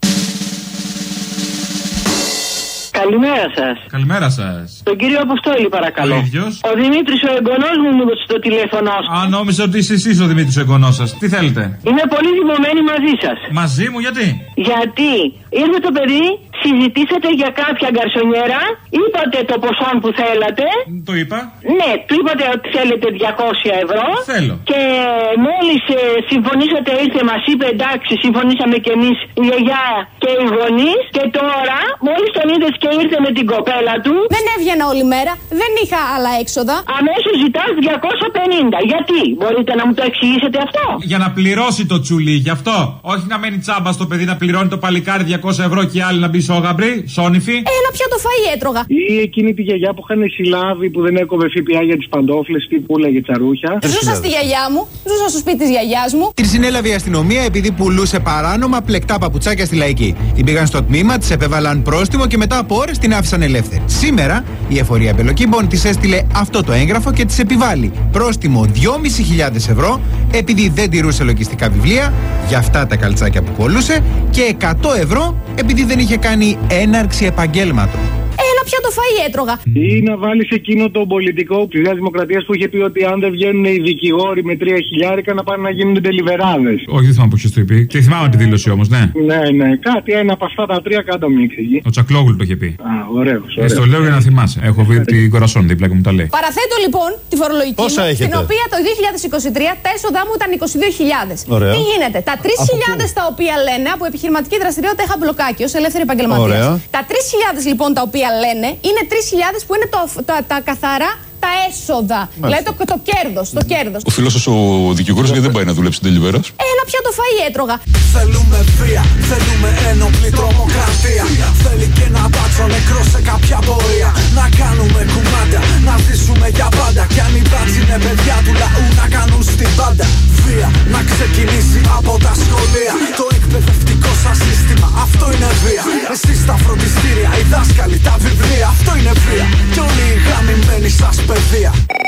Καλημέρα σας. Καλημέρα σας. Τον κύριο Αποστόλη, παρακαλώ. Ο ίδιος. Ο Δημήτρης, ο εγγονός μου, μου έδωσε το τηλέφωνο σας. Α, νόμιζα ότι είσαι εσείς ο Δημήτρης ο εγγονός σας. Τι θέλετε? Είμαι πολύ θυμωμένη μαζί σας. Μαζί μου, γιατί? Γιατί ήρθε το παιδί, συζητήσατε για κάποια γκαρσονιέρα, είπατε το ποσό που θέλατε. Το είπα. Ναι, του είπατε ότι θέλετε 200 ευρώ. Θέλω. Και μόλις συμφωνήσατε, ήρθε, μας είπε εντάξει, συμφωνήσαμε κι εμείς, η γιαγιά και οι γονείς. Και τώρα, μόλις τον είδες και ήρθε με την κοπέλα του. Δεν έβγαινα όλη μέρα, δεν είχα άλλα έξοδα. Αμέσως ζητάς 250. Γιατί, μπορείτε να μου το εξηγήσετε αυτό? Για να πληρώσει το τσουλί, γι' αυτό. Όχι να μένει τσάμπα στο παιδί, να πληρώνει το παλικάρι 200 ευρώ και οι άλλοι να μπει σόγαμπρι, σόνιφι. Ένα πιάτο φαΐ έτρωγα. Ή εκείνη τη γιαγιά που είχαν συλλάβει που δεν έκοβε ΦΠΑ για τις παντόφλες, τι που λέγε τσαρούχια. Ζούσα στη γιαγιά μου, ζούσα στο σπίτι της γιαγιάς μου. Την συνέλαβε η αστυνομία επειδή πουλούσε παράνομα πλεκτά παπουτσάκια στη Λαϊκή. Την πήγαν στο τμήμα, της επέβαλαν πρόστιμο και μετά από ώρες την άφησαν ελεύθερη. Σήμερα η εφορία Μπελοκύμπων της έστειλε αυτό το έγγραφο και της επιβάλλει πρόστιμο 2.500 ευρώ επειδή δεν τηρούσε λογιστικά βιβλία για αυτά τα καλτσάκια που πωλούσε και 100 ευρώ επειδή δεν είχε κάνει έναρξη επαγγέλματος. Ένα πιάτο φαΐ έτρωγα. Ή να βάλεις εκείνο τον πολιτικό της Νέας Δημοκρατίας που είχε πει ότι αν δεν βγαίνουν οι δικηγόροι με 3.000 να πάνε να γίνουν τελιβεράδες. Όχι, δεν θυμάμαι ποιος το είπε. Και θυμάμαι τη δήλωση όμως, ναι. Ναι, κάτι ένα από αυτά τα τρία κάτω μου εξηγεί. Ο Τσακλόγλου το είχε πει. Α, ωραίος. Στο λέω για να θυμάσαι. Έχω βρει την Κορασόν δίπλα και μου τα λέει. Παραθέτω λοιπόν τη φορολογική μου, στην οποία το 2023 τα έσοδά μου ήταν 22.000. Τι γίνεται? Τα 3.000 τα οποία λένε από επιχειρηματική δραστηριότητα είχα μπλοκάκι ως ελεύθερη επαγγελματίας. Τα 3.000 λοιπόν τα οποία λένε είναι 3.000 που είναι τα καθαρά τα έσοδα. Δηλαδή το κέρδος. Ο φίλος σας ο δικηγόρος γιατί δεν πάει να δουλέψει την τελειβέρας? Ένα πιάτο φαΐ έτρωγα. Θέλουμε βία, θέλουμε ένοπλη τρομοκρατία. Θέλει και ένα μπάτσο νεκρό σε κάποια πορεία. Να κάνουμε κουμάντα, να ζήσουμε για πάντα. Κι αν οι μπάτσοι είναι παιδιά του λαού να κάνουν στην πάντα. Βία να ξεκινήσει από τα σχολεία. Το εκπαιδευτικό σας σύστημα, αυτό είναι βία. Εσείς τα φροντιστήρια, οι δάσκαλοι, τα βιβλία, αυτό είναι βία. Κι όλοι οι γαμημένοι σας παιδεία.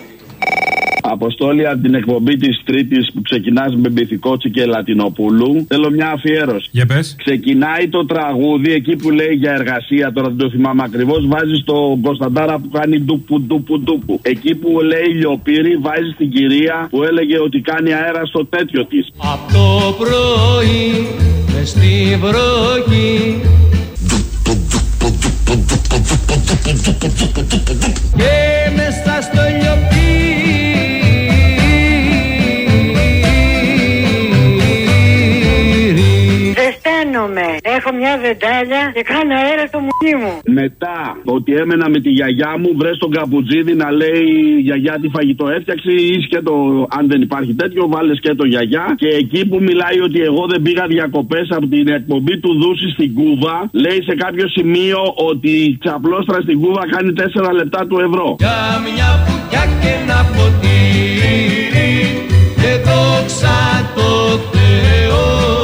Αποστόλη, από την εκπομπή της Τρίτης που ξεκινάς με Μπιθικότσι και Λατινοπούλου, θέλω μια αφιέρωση. Για πες. Ξεκινάει το τραγούδι εκεί που λέει για εργασία, τώρα δεν το θυμάμαι ακριβώς. Βάζει τον Κωνσταντάρα που κάνει ντουπου. Εκεί που λέει Λιοπύρη, βάζει την κυρία που έλεγε ότι κάνει αέρα στο τέτοιο της. Από το πρωί μες στη βροχή και μέσα στο Λιοπύρη ζεσταίνομαι. Έχω μια βεντάλια και κάνω αέρα στο μουνί μου. Μετά ότι έμενα με τη γιαγιά μου, βρες τον Καπουτζίδη να λέει γιαγιά τι φαγητό έφτιαξε, ή σκέτο, αν δεν υπάρχει τέτοιο, βάλε σκέτο γιαγιά. Και εκεί που μιλάει ότι εγώ δεν πήγα διακοπές από την εκπομπή του Δούση στην Κούβα, λέει σε κάποιο σημείο ότι η ξαπλώστρα στην Κούβα κάνει 4 λεπτά του ευρώ. Για μια πουκιά και ένα ποτήρι και δόξα τω Θεώ.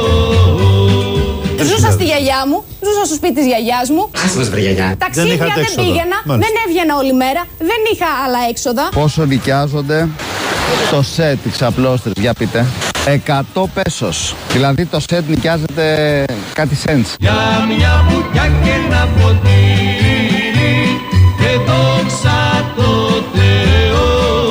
Ζούσα στη γιαγιά μου, ζούσα στο σπίτι της γιαγιάς μου. Άσπρος βρε γιαγιά. Ταξίδια δεν πήγαινα, δεν έβγαινα όλη μέρα, δεν είχα άλλα έξοδα. Πόσο νοικιάζονται το σετ της ξαπλώστρες, για πείτε? 100 πέσος. Δηλαδή το σετ νοικιάζεται κάτι cents. Για μια πουκιά και ένα ποτήρι και δόξα τω Θεώ.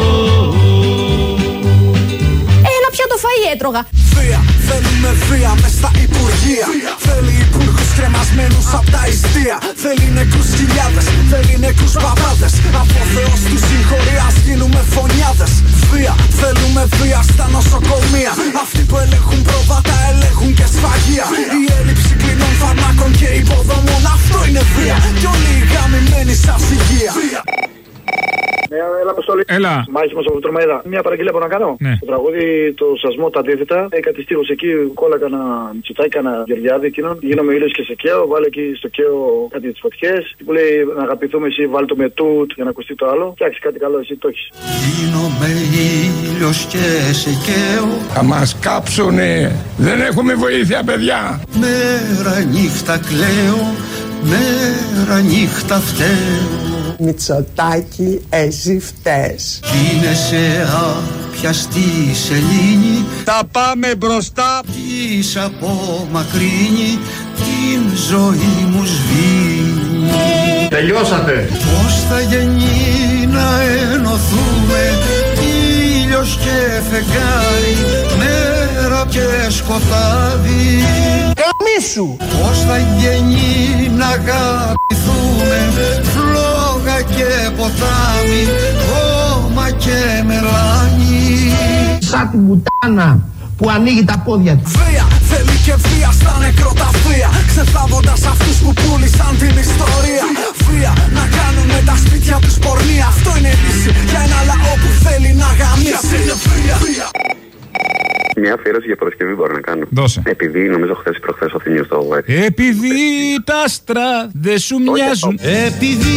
Ένα πιάτο φαΐ έτρωγα. Βία, θέλουμε βία μες στα υπουργεία. Θέλει υπουργούς κρεμασμένους απ' τα ιστεία. Θέλει νεκρούς χιλιάδες, θέλει νεκρούς παπάδες. Από Θεός του συγχωρείας γίνουμε φωνιάδες. Βία, θέλουμε βία στα νοσοκομεία. Αυτοί που ελέγχουν πρόβατα ελέγχουν και σφαγεία. Η έλλειψη κλινών φαρμάκων και υποδομών, αυτό είναι βία. Κι όλοι οι γαμημένοι σας υγεία. Έλα, Αποστολή. Έλα. Μάχη μας από Τρομαίδα. Μια παραγγελία μπορώ να κάνω. Ναι. Το τραγούδι, το σασμό, τα αντίθετα. Κάτι στίχους εκεί, κόλλα κάνα τσιτάκι, κάνα γερδιάδι εκείνον. Γίνομαι ήλιος και σε καίω. Βάλε εκεί στο καίω κάτι τις φωτιές. Που λέει να αγαπηθούμε εσύ, βάλ το με τούτ για να ακουστεί το άλλο. Φτιάξει κάτι καλό, εσύ το έχεις. Γίνομαι ήλιος και σε καίω. Θα μας κάψουνε. Δεν έχουμε βοήθεια, παιδιά. Μέρα νύχτα κλαίω, μέρα νύχτα φταίω. Μητσοτάκη, εσύ φταίς. Γίνεσαι άπιαστη σελήνη. Θα πάμε μπροστά. Της απομακρύνει, την ζωή μου σβήνει. Τελειώσατε. Πώς θα γεννεί να ενωθούμε, ήλιος και φεγγάρι, μέρα και σκοτάδι. Καμίσου. Πώς θα γεννεί να αγαπηθούμε, φλόγα και ποτάμι, χώμα και μελάνι. Σαν την πουτάνα που ανοίγει τα πόδια του. Βία, θέλει και βία στα νεκροταφεία, ξεθάβοντας αυτούς που πούλησαν την ιστορία. Βία, να κάνουν με τα σπίτια τους πορνεία. Αυτό είναι λύση για ένα λαό που θέλει να γαμίσει. Μια αφιέρωση για Παρασκευή μπορώ να κάνω. Δώσε. Επειδή νομίζω χθες ή προχθές ο Θήμιος το έτσι. Επειδή τα άστρα δεν σου μοιάζουν. Επειδή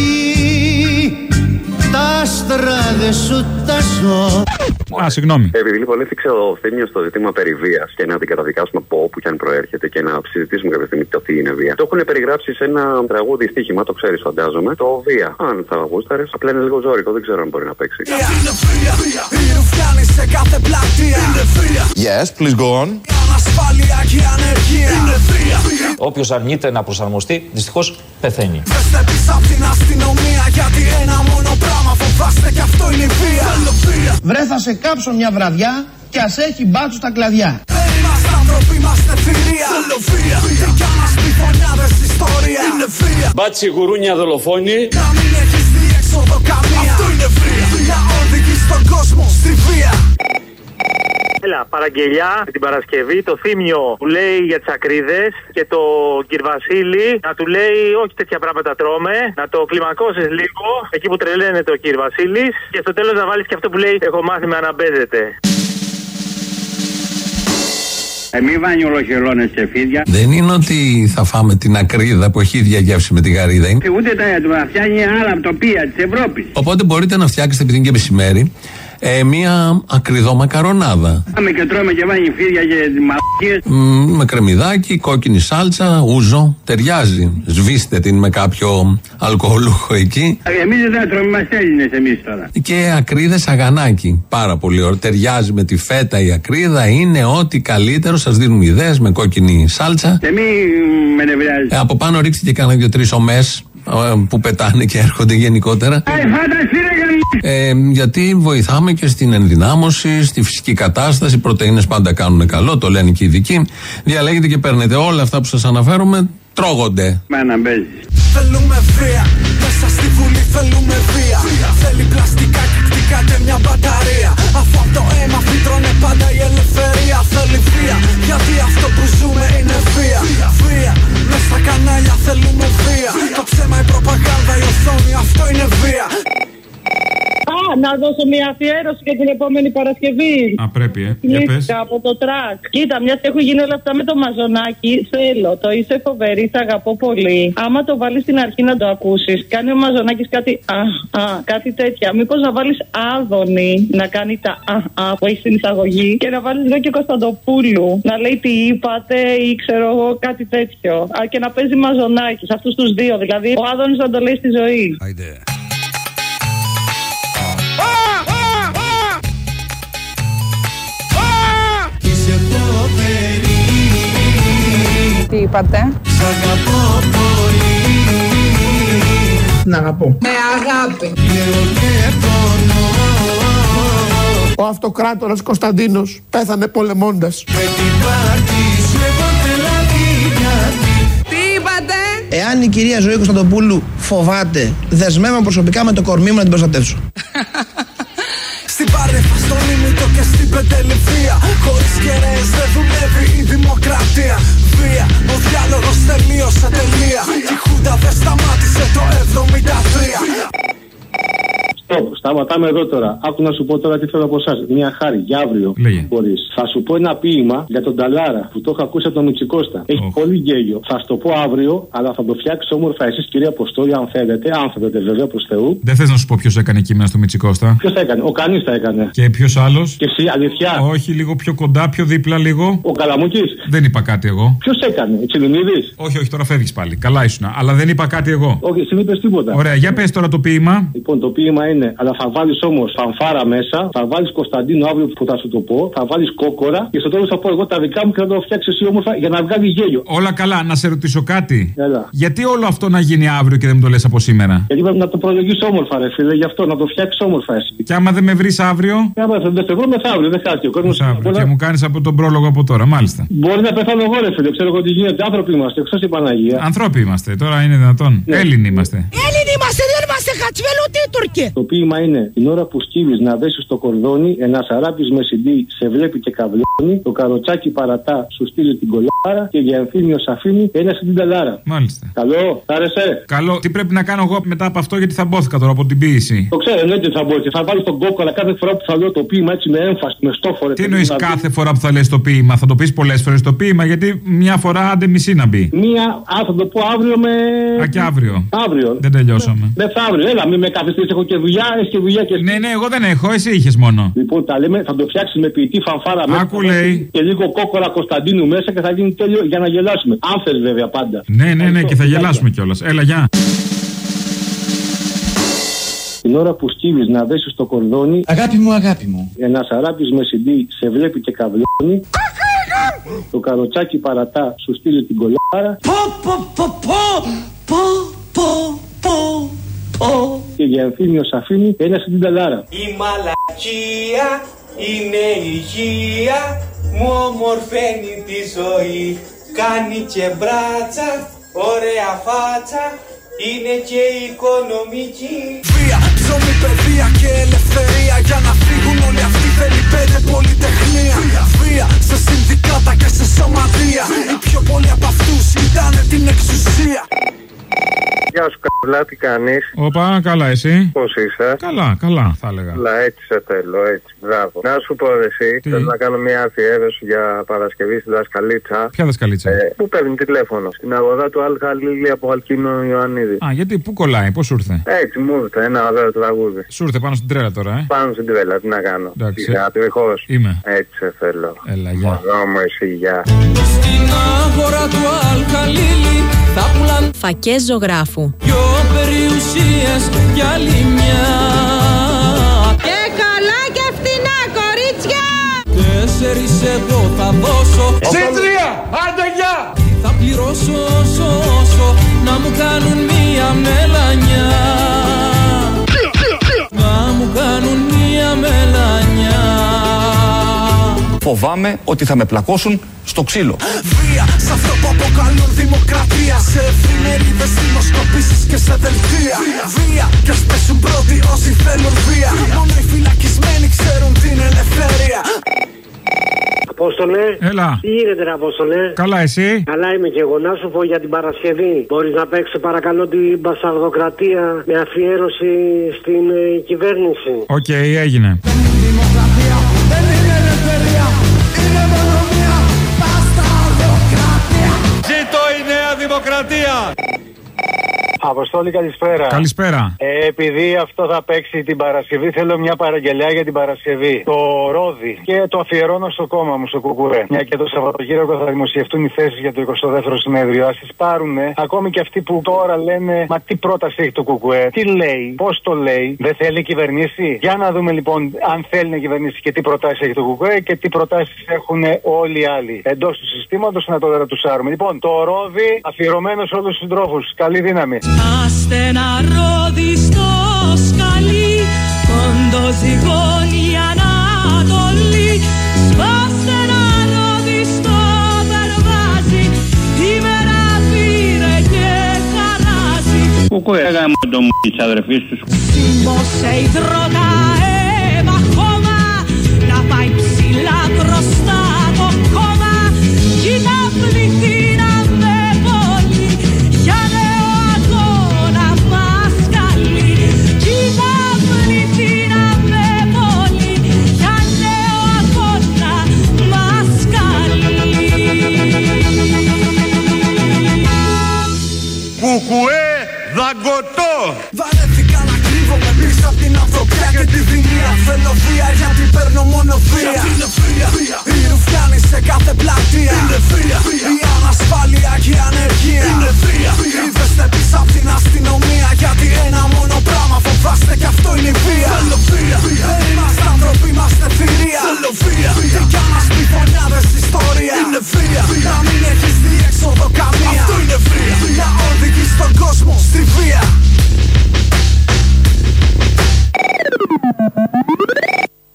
τα άστρα δεν σου τάσω. Α, συγγνώμη. Επειδή λοιπόν έθιξε ο Θήμιος το ζήτημα περί βίας και να την καταδικάσουμε από όπου και αν προέρχεται και να συζητήσουμε κάποια στιγμή το τι είναι βία. Το έχουν περιγράψει σε ένα τραγούδι στοίχημα, το ξέρεις φαντάζομαι. Το βία. Αν θα γούσταρες, απλά είναι λίγο ζώρικο, δεν ξέρω αν μπορεί να παίξει. Yes, please go on. Όποιος αρνείται να προσαρμοστεί, δυστυχώς πεθαίνει. Βρε, θα σε κάψω μια βραδιά και ας έχει μπάτσου τα κλαδιά. Είμαστε άνθρωποι, είμαστε θηρία. Δικιά μας πυθονιάδες ιστορία. Μπάτσι, γουρούνια, δολοφόνοι. Να μην έχεις διέξοδο καμία. Αυτό είναι βία. Βία οδηγεί στον κόσμο στη βία. Έλα, παραγγελιά την Παρασκευή, το Θήμιο που λέει για τις ακρίδες και το Κυρβασίλη να του λέει όχι τέτοια πράγματα τρώμε, να το κλιμακώσεις λίγο εκεί που τρελαίνεται ο Κυρβασίλης και στο τέλος να βάλεις και αυτό που λέει έχω μάθει με αναμπέζεται. Μη βάνει ολοχελώνες και φίδια. Δεν είναι ότι θα φάμε την ακρίδα που έχει ίδια γεύση με τη γαρίδα. Και ούτε τα φτιάχνει άλλα τοπία της Ευρώπης. Οπότε μπορείτε να φτιάξετε, επειδή είναι και μεσημέρι, μία ακριδόμακαρονάδα. Πάμε και τρώμε και βάνει φίδια και μαλακίες. Με κρεμμυδάκι, κόκκινη σάλτσα, ούζο. Ταιριάζει. Σβήστε την με κάποιο αλκοολούχο εκεί. Εμείς δεν θα τρώμε, είμαστε Έλληνες εμείς τώρα. Και ακρίδες αγανάκι. Πάρα πολύ ωραίο. Ταιριάζει με τη φέτα η ακρίδα. Είναι ό,τι καλύτερο. Σας δίνουν ιδέες με κόκκινη σάλτσα. Και μη με νευριάζει. Από πάνω ρίξτε και κάνα 2-3 ομές που πετάνε και έρχονται γενικότερα. Γιατί βοηθάμε και στην ενδυνάμωση, στη φυσική κατάσταση. Οι πρωτεΐνες πάντα κάνουν καλό, το λένε και οι ειδικοί. Διαλέγετε και παίρνετε όλα αυτά που σας αναφέρουμε, τρώγονται. Μα να μπέζει. Θέλουμε βία, μέσα στη Βουλή θέλουμε βία. Θέλει πλαστικά και κτικάτε μια μπαταρία. Αφού από το αίμα φύτρωνε πάντα η ελευθερία. Θέλει βία, γιατί αυτό που ζούμε είναι βία. Βία, μέσα στα δώσω μια αφιέρωση για την επόμενη Παρασκευή. Α, πρέπει, για πες. Από το τρακ. Κοίτα, μια και έχουν γίνει όλα αυτά με το Μαζονάκι, θέλω το είσαι φοβερή, θα αγαπώ πολύ. Άμα το βάλει στην αρχή να το ακούσει, κάνει ο Μαζονάκης κάτι κάτι τέτοια. Μήπως να βάλει Άδωνη να κάνει τα που έχει στην εισαγωγή και να βάλει εδώ και Κωνσταντοπούλου να λέει τι είπατε ή ξέρω εγώ κάτι τέτοιο. Και να παίζει Μαζονάκης, αυτούς τους δύο δηλαδή. Ο Άδωνης να το λέει στη ζωή. Τι είπατε? Σ' αγαπώ πολύ. Να αγαπώ. Με αγάπη. Ο αυτοκράτορας Κωνσταντίνος πέθανε πολεμώντας. Τι είπατε? Εάν η κυρία Ζωή Κωνσταντοπούλου φοβάται, δεσμεύομαι προσωπικά με το κορμί μου να την προστατεύσω. Στην Πάρνηθα, στον Ήμητο και στην Πεντεληφία, χωρίς κεραίες δεν δουλεύει η δημοκρατία. Βία, ο διάλογος τελείωσε τελεία. Η Χούντα δεν σταμάτησε το 73. Σταματάμε εδώ τώρα. Άκου να σου πω τώρα τι θέλω από εσάς. Μια χάρη για αύριο. Μπορείς. Θα σου πω ένα ποίημα για τον Ταλάρα που το έχω ακούσει από τον Μητσικώστα. Έχει πολύ γέλιο. Θα σου το πω αύριο, αλλά θα το φτιάξει όμορφα εσείς, κυρία Αποστόλη, αν θέλετε. Αν θέλετε, βέβαια, προς Θεού. Δεν θες να σου πω ποιος έκανε κείμενα στο Μητσικώστα? Ποιος έκανε? Ο Κανής τα έκανε. Και ποιος άλλος? Και εσύ, αλήθεια? Όχι, λίγο πιο κοντά, πιο δίπλα λίγο. Ο Καλαμούκης. Δεν είπα κάτι εγώ. Ποιος έκανε? Ο Τσιλινίδης. Όχι, τώρα φεύγεις πάλι. Καλά ήσουνα. Αλλά δεν είπα κάτι εγώ. Όχι, εσύ δεν είπες τίποτα. Ωραία, για πες τώρα το ποίημα. Λοιπόν, το ποίημα είναι, αλλά θα βάλεις όμως φανφάρα μέσα, θα βάλεις Κωνσταντίνο αύριο που θα σου το πω, θα βάλεις κόκορα και στο τέλος θα πω εγώ τα δικά μου και θα το φτιάξεις εσύ όμορφα για να βγάλει γέλιο. Όλα καλά, να σε ρωτήσω κάτι. Έλα. Γιατί όλο αυτό να γίνει αύριο και δεν μου το λες από σήμερα? Γιατί πρέπει να το προλογίσεις όμορφα, ρε φίλε, γι' αυτό να το φτιάξεις όμορφα εσύ. Και άμα δεν με βρεις αύριο? Δεν σε βρω μεθαύριο, δεν χάσει ο κόσμος. Και μου κάνεις από τον πρόλογο από τώρα, μάλιστα. Μπορεί να πεθάνω εγώ, ρε φίλε, ξέρω εγώ τι γίνεται. Άνθρωποι είμαστε, εκτός η Παναγία. Ανθρώποι είμαστε, τώρα είναι δυνατόν. Ναι. Έλληνοι είμαστε. Έλληνοι είμαστε, δεν είμαστε χατσβέλο, τι Τουρκία. Το ποίημα είναι την ώρα που σκύβεις να δέσεις το κορδόνι, ένας αράπης με συντή σε βλέπει και καβλώνει, το καροτσάκι παρατά σου στείλει την κολάρα και για εμφύμιο σ' αφήνει ένα στην ταλάρα. Μάλιστα. Καλό, θα άρεσε. Καλό. Τι πρέπει να κάνω εγώ μετά από αυτό, γιατί θα μπόθηκα τώρα από την ποίηση? Το ξέρω, εννοείται θα μπόθηκα. Θα βάλεις τον κόκκολα κάθε φορά που θα λέω το ποίημα έτσι με έμφαση, με στόφορε. Τι εννοείς κάθε φορά που θα λες το ποίημα? Θα το πεις πολλές φορές το ποίημα, γιατί μια φορά άντε μισή να μπει. Θα το πω αύριο με. Α, και αύριο. Αύριο. Δεν τελειώσαμε. Μεθαύριο, έλα, μην με καθυστερείς, έχω και δουλειά, έχει και δουλειά και. Ναι, εγώ δεν έχω, εσύ είχες μόνο. Λοιπόν, τα λέμε, θα το φτιάξει με ποιητή φανφάρα μέσα. Άκου λέει. Και λίγο κόκορα Κωνσταντίνου μέσα και θα γίνει τέλειο για να γελάσουμε. Αν θες βέβαια πάντα. Ναι, και θα γελάσουμε κιόλας. Έλα, γεια. Την ώρα που σκύβεις να δέσεις το κορδόνι. Αγάπη μου. Ένας αράπης με συντή σε βλέπει και καβλώνει. Το καροτσάκι παρατά σου στείλει την κολάρα. Και για εμφύμιο σ' αφήνει ένα στην ταλάρα. Η μαλακία είναι υγεία, μου ομορφαίνει τη ζωή. Κάνει και μπράτσα, ωραία φάτσα, είναι και οικονομική. Βία, ψωμί, παιδεία και ελευθερία. Για να φύγουν όλοι αυτοί θέλει 5 πολυτεχνία. Βία, σε συνδικάτα και σε σωματεία. Οι πιο πολλοί από αυτούς ήταν την εξουσία. Γεια σου, Καβλά, τι κάνεις? Όπα, καλά, εσύ? Πώς είσαι? Καλά, θα έλεγα. Καλά, έτσι σε θέλω, έτσι. Μπράβο. Να σου πω, εσύ, θέλω να κάνω μια αφιέρωση για Παρασκευή στη δασκαλίτσα. Ποια δασκαλίτσα? Πού παίρνει τηλέφωνο? Στην αγορά του Αλχαλίλη από Αλκίνο Ιωαννίδη. Α, γιατί, πού κολλάει, πώς σου ήρθε? Έτσι, μου ήρθε, ένα ωραίο τραγούδι. Σου ήρθε πάνω στην τρέλα τώρα, Πάνω στην τρέλα, τι να κάνω. Θεατρικός. Είμαι. Έτσι σε θέλω. Έλα, γεια. Μου, εσύ, γεια. Στην αγορά του Αλχαλίλη θα πουλάν φακές ζωγράφου. Δυο περιουσίες για άλλη μια. Και καλά και φτηνά, κορίτσια! 4 εγώ θα δώσω. Συν 3, άντε γεια! Θα πληρώσω όσο να μου κάνουν μία μελανιά. Να μου κάνουν μία μελανιά. Φοβάμαι ότι θα με πλακώσουν στο ξύλο. Βία, σε αυτό που αποκαλούν δημοκρατία. Σε εφημερίδες, δημοσκοπήσεις και σε δελτία. Βία, και ας πέσουν πρώτοι όσοι θέλουν βία. Μόνο οι φυλακισμένοι ξέρουν την ελευθερία. Απόστολε. Έλα. Τι γίνεται, ρε Απόστολε? Καλά, εσύ? Καλά είμαι και εγώ. Να σου πω για την Παρασκευή. Μπορείς να παίξεις παρακαλώ την Μπασαρδοκρατία με αφιέρωση στην κυβέρνηση? Οκ, έγινε. Δημοκρατία δεν είναι ελευθερία. Είναι μόνο μια Μπασαρδοκρατία. Ζήτω η Νέα Δημοκρατία! Αποστόλη, καλησπέρα. Καλησπέρα. Επειδή αυτό θα παίξει την Παρασκευή, θέλω μια παραγγελιά για την Παρασκευή. Το ρόδι. Και το αφιερώνω στο κόμμα μου, στο Κουκουρέ. Μια και το Σαββατοκύριακο θα δημοσιευτούν οι θέσεις για το 22ο συνέδριο. Ας τις πάρουνε. Ακόμη και αυτοί που τώρα λένε, μα τι πρόταση έχει το Κουκουρέ, τι λέει, πώς το λέει, δεν θέλει κυβερνήσει. Για να δούμε λοιπόν αν θέλει να κυβερνήσει και τι προτάσεις έχει το Κουκουρέ και τι προτάσεις έχουν όλοι οι άλλοι εντός του συστήματος, να το δερατουσάρουμε. Λοιπόν, το ρόδι αφιερωμένο σε όλους τους συντρόφους. Καλή δύναμη. Άστε ένα ρόδι στο σκαλί, κοντό ζυγώνει η Ανατολή. Σπάστε ένα ρόδι στο δερβάζι, η μέρα πήρε και χαράζει. Κουκουέγα μου το μου της αδερφής τους. Σίμωσε υδρότα αίμα χώμα, να πάει ψηλά μπροστά.